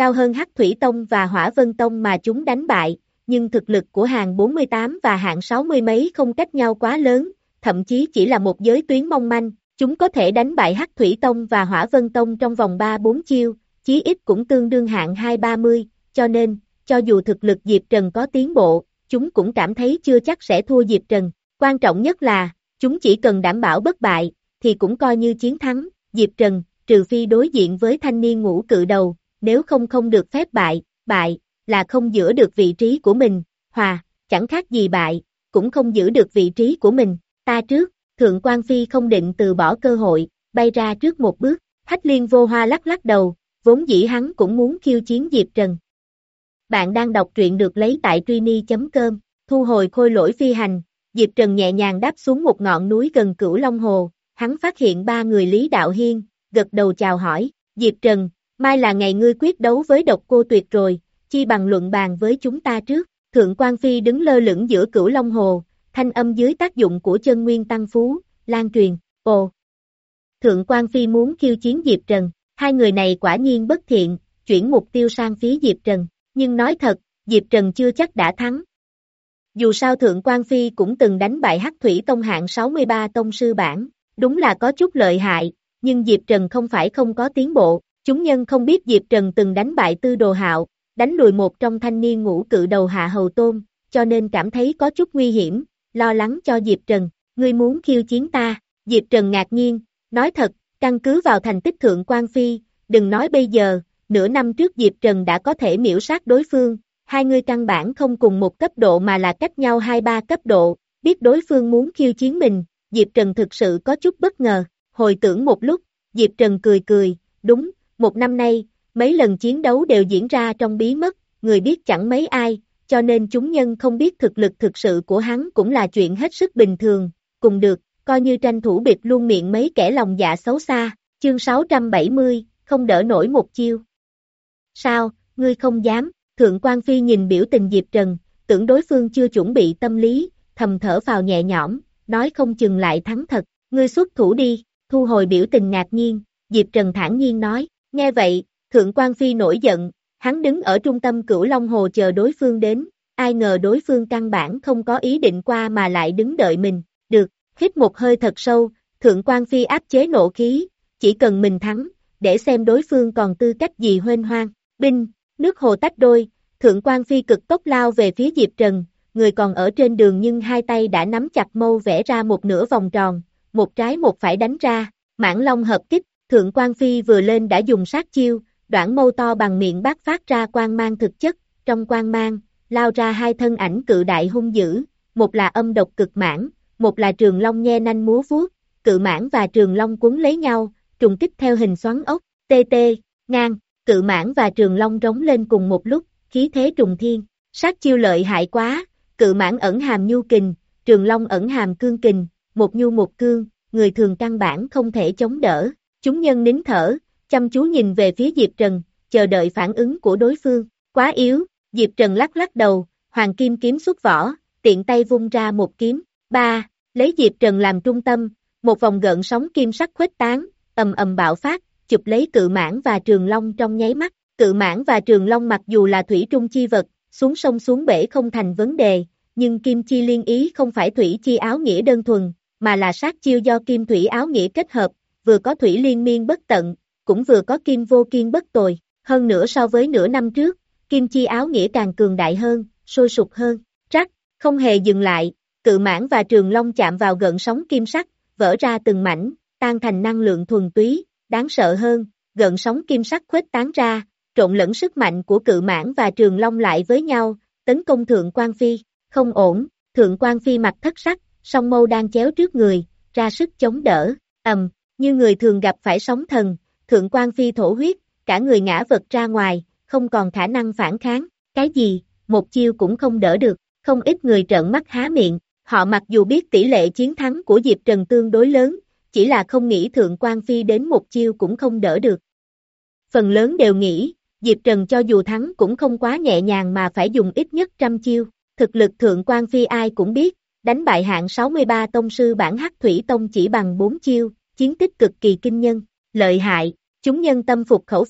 cao hơn Hắc Thủy Tông và Hỏa Vân Tông mà chúng đánh bại, nhưng thực lực của hạng bốn mươi tám và hạng sáu mươi mấy không cách nhau quá lớn, thậm chí chỉ là một giới tuyến mong manh, chúng có thể đánh bại Hắc Thủy Tông và Hỏa Vân Tông trong vòng ba bốn chiêu, chí ít cũng tương đương hạng hai ba mươi, cho nên, cho dù thực lực Diệp Trần có tiến bộ, chúng cũng cảm thấy chưa chắc sẽ thua Diệp Trần. Quan trọng nhất là, chúng chỉ cần đảm bảo bất bại, thì cũng coi như chiến thắng. Diệp Trần, trừ phi đối diện với thanh niên ngũ cự đầu, nếu không không được phép bại, bại, là không giữ được vị trí của mình, hòa, chẳng khác gì bại, cũng không giữ được vị trí của mình. Ta trước, Thượng Quan Phi không định từ bỏ cơ hội, bay ra trước một bước, Hách Liên Vô Hoa lắc lắc đầu, vốn dĩ hắn cũng muốn khiêu chiến Diệp Trần. Bạn đang đọc truyện được lấy tại truy chấm com, thu hồi khôi lỗi phi hành, Diệp Trần nhẹ nhàng đáp xuống một ngọn núi gần Cửu Long Hồ, hắn phát hiện ba người Lý Đạo Hiên, gật đầu chào hỏi, Diệp Trần, mai là ngày ngươi quyết đấu với Độc Cô Tuyệt rồi, chi bằng luận bàn với chúng ta trước. Thượng Quan Phi đứng lơ lửng giữa Cửu Long Hồ, thanh âm dưới tác dụng của chân nguyên tăng phú, lan truyền, ồ. Thượng Quan Phi muốn khiêu chiến Diệp Trần, hai người này quả nhiên bất thiện, chuyển mục tiêu sang phía Diệp Trần, nhưng nói thật, Diệp Trần chưa chắc đã thắng. Dù sao Thượng Quan Phi cũng từng đánh bại Hắc Thủy Tông hạng sáu mươi ba tông sư bản, đúng là có chút lợi hại, nhưng Diệp Trần không phải không có tiến bộ, chúng nhân không biết Diệp Trần từng đánh bại Tư Đồ Hạo, đánh lùi một trong thanh niên ngũ cự đầu Hạ Hầu Tôn, cho nên cảm thấy có chút nguy hiểm, lo lắng cho Diệp Trần, ngươi muốn khiêu chiến ta, Diệp Trần ngạc nhiên, nói thật, căn cứ vào thành tích Thượng Quan Phi, đừng nói bây giờ, nửa năm trước Diệp Trần đã có thể miễu sát đối phương, hai người căn bản không cùng một cấp độ mà là cách nhau hai ba cấp độ, biết đối phương muốn khiêu chiến mình, Diệp Trần thực sự có chút bất ngờ, hồi tưởng một lúc, Diệp Trần cười cười, đúng, một năm nay, mấy lần chiến đấu đều diễn ra trong bí mật, người biết chẳng mấy ai, cho nên chúng nhân không biết thực lực thực sự của hắn cũng là chuyện hết sức bình thường, cùng được, coi như tranh thủ bịt luôn miệng mấy kẻ lòng dạ xấu xa, chương sáu trăm bảy mươi, không đỡ nổi một chiêu. Sao, ngươi không dám, Thượng Quan Phi nhìn biểu tình Diệp Trần, tưởng đối phương chưa chuẩn bị tâm lý, thầm thở phào nhẹ nhõm, nói không chừng lại thắng thật, ngươi xuất thủ đi, thu hồi biểu tình ngạc nhiên, Diệp Trần thản nhiên nói, nghe vậy, Thượng Quan Phi nổi giận, hắn đứng ở trung tâm Cửu Long Hồ chờ đối phương đến, ai ngờ đối phương căn bản không có ý định qua mà lại đứng đợi mình, được, hít một hơi thật sâu, Thượng Quan Phi áp chế nộ khí, chỉ cần mình thắng, để xem đối phương còn tư cách gì huênh hoang, binh, nước hồ tách đôi, Thượng Quan Phi cực tốc lao về phía Diệp Trần, người còn ở trên đường nhưng hai tay đã nắm chặt mâu vẽ ra một nửa vòng tròn, một trái một phải đánh ra, Mãng Long hợp kích, Thượng Quan Phi vừa lên đã dùng sát chiêu, đoạn mâu to bằng miệng bác phát ra quang mang thực chất, trong quang mang, lao ra hai thân ảnh cự đại hung dữ, một là âm độc cực mãng, một là trường long nhe nanh múa vuốt, cự mãng và trường long quấn lấy nhau, trùng kích theo hình xoắn ốc, tê tê, ngang, cự mãng và trường long rống lên cùng một lúc, khí thế trùng thiên, sát chiêu lợi hại quá, cự mãng ẩn hàm nhu kình, trường long ẩn hàm cương kình, một nhu một cương, người thường căn bản không thể chống đỡ, chúng nhân nín thở, chăm chú nhìn về phía Diệp Trần, chờ đợi phản ứng của đối phương, quá yếu, Diệp Trần lắc lắc đầu, hoàng kim kiếm xuất vỏ, tiện tay vung ra một kiếm, ba, lấy Diệp Trần làm trung tâm, một vòng gợn sóng kim sắc khuếch tán, ầm ầm bạo phát, chụp lấy cự mãng và trường long trong nháy mắt, cự mãng và trường long mặc dù là thủy trung chi vật, xuống sông xuống bể không thành vấn đề, nhưng kim chi liên ý không phải thủy chi áo nghĩa đơn thuần, mà là sát chiêu do kim thủy áo nghĩa kết hợp, vừa có thủy liên miên bất tận, cũng vừa có kim vô kiên bất tồi, hơn nữa so với nửa năm trước, kim chi áo nghĩa càng cường đại hơn, sôi sục hơn, trắc, không hề dừng lại, cự mãng và trường long chạm vào gợn sóng kim sắc, vỡ ra từng mảnh, tan thành năng lượng thuần túy, đáng sợ hơn, gợn sóng kim sắc khuếch tán ra, trộn lẫn sức mạnh của cự mãng và trường long lại với nhau, tấn công Thượng Quan Phi, không ổn, Thượng Quan Phi mặt thất sắc, song mâu đang chéo trước người, ra sức chống đỡ, ầm, như người thường gặp phải sóng thần, Thượng Quan Phi thổ huyết, cả người ngã vật ra ngoài, không còn khả năng phản kháng, cái gì, một chiêu cũng không đỡ được, không ít người trợn mắt há miệng, họ mặc dù biết tỷ lệ chiến thắng của Diệp Trần tương đối lớn, chỉ là không nghĩ Thượng Quan Phi đến một chiêu cũng không đỡ được. Phần lớn đều nghĩ, Diệp Trần cho dù thắng cũng không quá nhẹ nhàng mà phải dùng ít nhất trăm chiêu, thực lực Thượng Quan Phi ai cũng biết, đánh bại hạng sáu mươi ba tông sư bản Hắc Thủy Tông chỉ bằng bốn chiêu, chiến tích cực kỳ kinh nhân, lợi hại, chúng nhân tâm phục khẩu phục,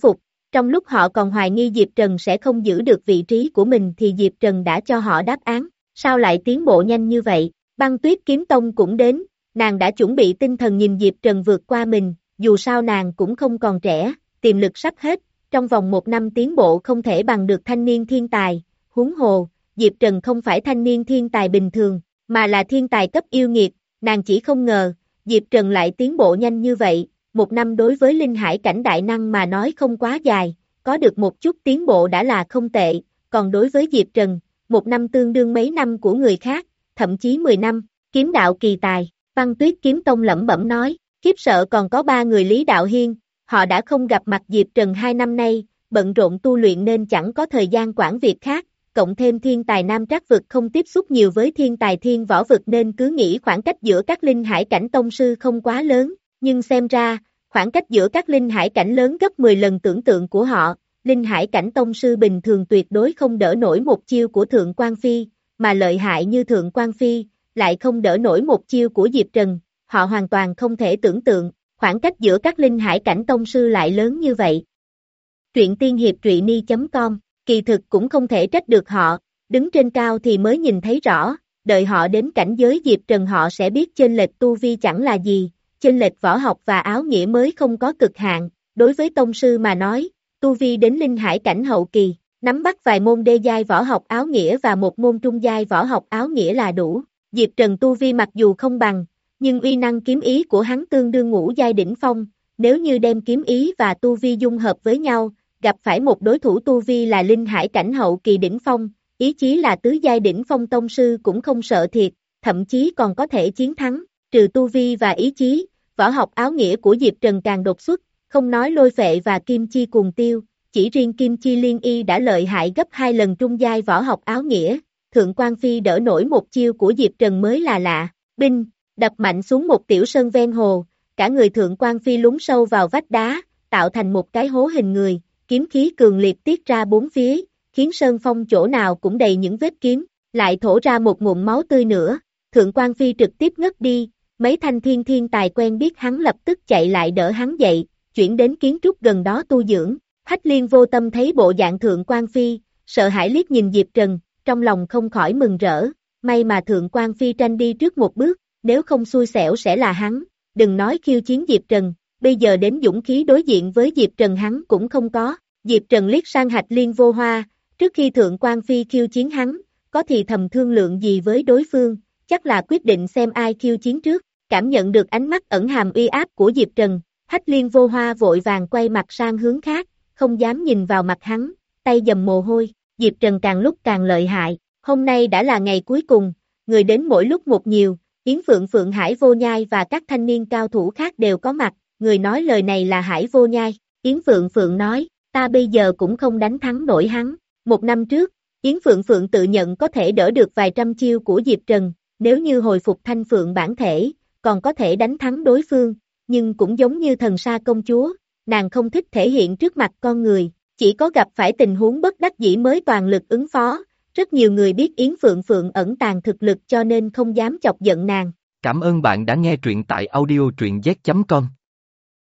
Trong lúc họ còn hoài nghi Diệp Trần sẽ không giữ được vị trí của mình thì Diệp Trần đã cho họ đáp án, sao lại tiến bộ nhanh như vậy? Băng Tuyết Kiếm Tông cũng đến, nàng đã chuẩn bị tinh thần nhìn Diệp Trần vượt qua mình, dù sao nàng cũng không còn trẻ, tiềm lực sắp hết, trong vòng một năm tiến bộ không thể bằng được thanh niên thiên tài, huống hồ, Diệp Trần không phải thanh niên thiên tài bình thường, mà là thiên tài cấp yêu nghiệt, nàng chỉ không ngờ, Diệp Trần lại tiến bộ nhanh như vậy, một năm đối với linh hải cảnh đại năng mà nói không quá dài, có được một chút tiến bộ đã là không tệ, còn đối với Diệp Trần, một năm tương đương mấy năm của người khác, thậm chí mười năm, kiếm đạo kỳ tài, Băng Tuyết Kiếm Tông lẩm bẩm nói, khiếp sợ còn có ba người Lý Đạo Hiên, họ đã không gặp mặt Diệp Trần hai năm nay, bận rộn tu luyện nên chẳng có thời gian quản việc khác, cộng thêm thiên tài nam trác vực không tiếp xúc nhiều với thiên tài thiên võ vực nên cứ nghĩ khoảng cách giữa các linh hải cảnh tông sư không quá lớn, nhưng xem ra, khoảng cách giữa các linh hải cảnh lớn gấp mười lần tưởng tượng của họ, linh hải cảnh tông sư bình thường tuyệt đối không đỡ nổi một chiêu của Thượng Quan Phi, mà lợi hại như Thượng Quan Phi, lại không đỡ nổi một chiêu của Diệp Trần, họ hoàn toàn không thể tưởng tượng, khoảng cách giữa các linh hải cảnh tông sư lại lớn như vậy. Truyện tiên hiệp truyện ni chấm com, kỳ thực cũng không thể trách được họ, đứng trên cao thì mới nhìn thấy rõ, đợi họ đến cảnh giới Diệp Trần họ sẽ biết chênh lệch tu vi chẳng là gì, chênh lệch võ học và áo nghĩa mới không có cực hạn, đối với tông sư mà nói, tu vi đến linh hải cảnh hậu kỳ, nắm bắt vài môn đê giai võ học áo nghĩa và một môn trung giai võ học áo nghĩa là đủ, Diệp Trần tu vi mặc dù không bằng, nhưng uy năng kiếm ý của hắn tương đương ngũ giai đỉnh phong, nếu như đem kiếm ý và tu vi dung hợp với nhau, gặp phải một đối thủ tu vi là linh hải cảnh hậu kỳ đỉnh phong, ý chí là tứ giai đỉnh phong tông sư cũng không sợ thiệt, thậm chí còn có thể chiến thắng, trừ tu vi và ý chí, võ học áo nghĩa của Diệp Trần càng đột xuất, không nói lôi phệ và kim chi cuồng tiêu, chỉ riêng kim chi liên y đã lợi hại gấp hai lần trung giai võ học áo nghĩa, Thượng Quan Phi đỡ nổi một chiêu của Diệp Trần mới là lạ, binh, đập mạnh xuống một tiểu sơn ven hồ, cả người Thượng Quan Phi lún sâu vào vách đá, tạo thành một cái hố hình người, kiếm khí cường liệt tiết ra bốn phía, khiến sơn phong chỗ nào cũng đầy những vết kiếm, lại thổ ra một ngụm máu tươi nữa, Thượng Quan Phi trực tiếp ngất đi, mấy thanh thiên thiên tài quen biết hắn lập tức chạy lại đỡ hắn dậy, chuyển đến kiến trúc gần đó tu dưỡng, Hách Liên vô tâm thấy bộ dạng Thượng Quan Phi, sợ hãi liếc nhìn Diệp Trần, trong lòng không khỏi mừng rỡ, may mà Thượng Quan Phi tranh đi trước một bước, nếu không xui xẻo sẽ là hắn, đừng nói khiêu chiến Diệp Trần, bây giờ đến dũng khí đối diện với Diệp Trần hắn cũng không có, Diệp Trần liếc sang Hách Liên vô hoa, trước khi Thượng Quan Phi khiêu chiến hắn, có thì thầm thương lượng gì với đối phương, chắc là quyết định xem ai khiêu chiến trước, cảm nhận được ánh mắt ẩn hàm uy áp của Diệp Trần, Hách Liên vô hoa vội vàng quay mặt sang hướng khác, không dám nhìn vào mặt hắn, tay dầm mồ hôi, Diệp Trần càng lúc càng lợi hại, hôm nay đã là ngày cuối cùng, người đến mỗi lúc một nhiều, Yến Phượng Phượng Hải Vô Nhai và các thanh niên cao thủ khác đều có mặt, người nói lời này là Hải Vô Nhai, Yến Phượng Phượng nói, ta bây giờ cũng không đánh thắng nổi hắn, một năm trước, Yến Phượng Phượng tự nhận có thể đỡ được vài trăm chiêu của Diệp Trần, nếu như hồi phục thanh phượng bản thể, còn có thể đánh thắng đối phương, nhưng cũng giống như thần sa công chúa, nàng không thích thể hiện trước mặt con người, chỉ có gặp phải tình huống bất đắc dĩ mới toàn lực ứng phó, rất nhiều người biết Yến Phượng Phượng ẩn tàng thực lực cho nên không dám chọc giận nàng. Cảm ơn bạn đã nghe truyện tại audio truyện z chấm com.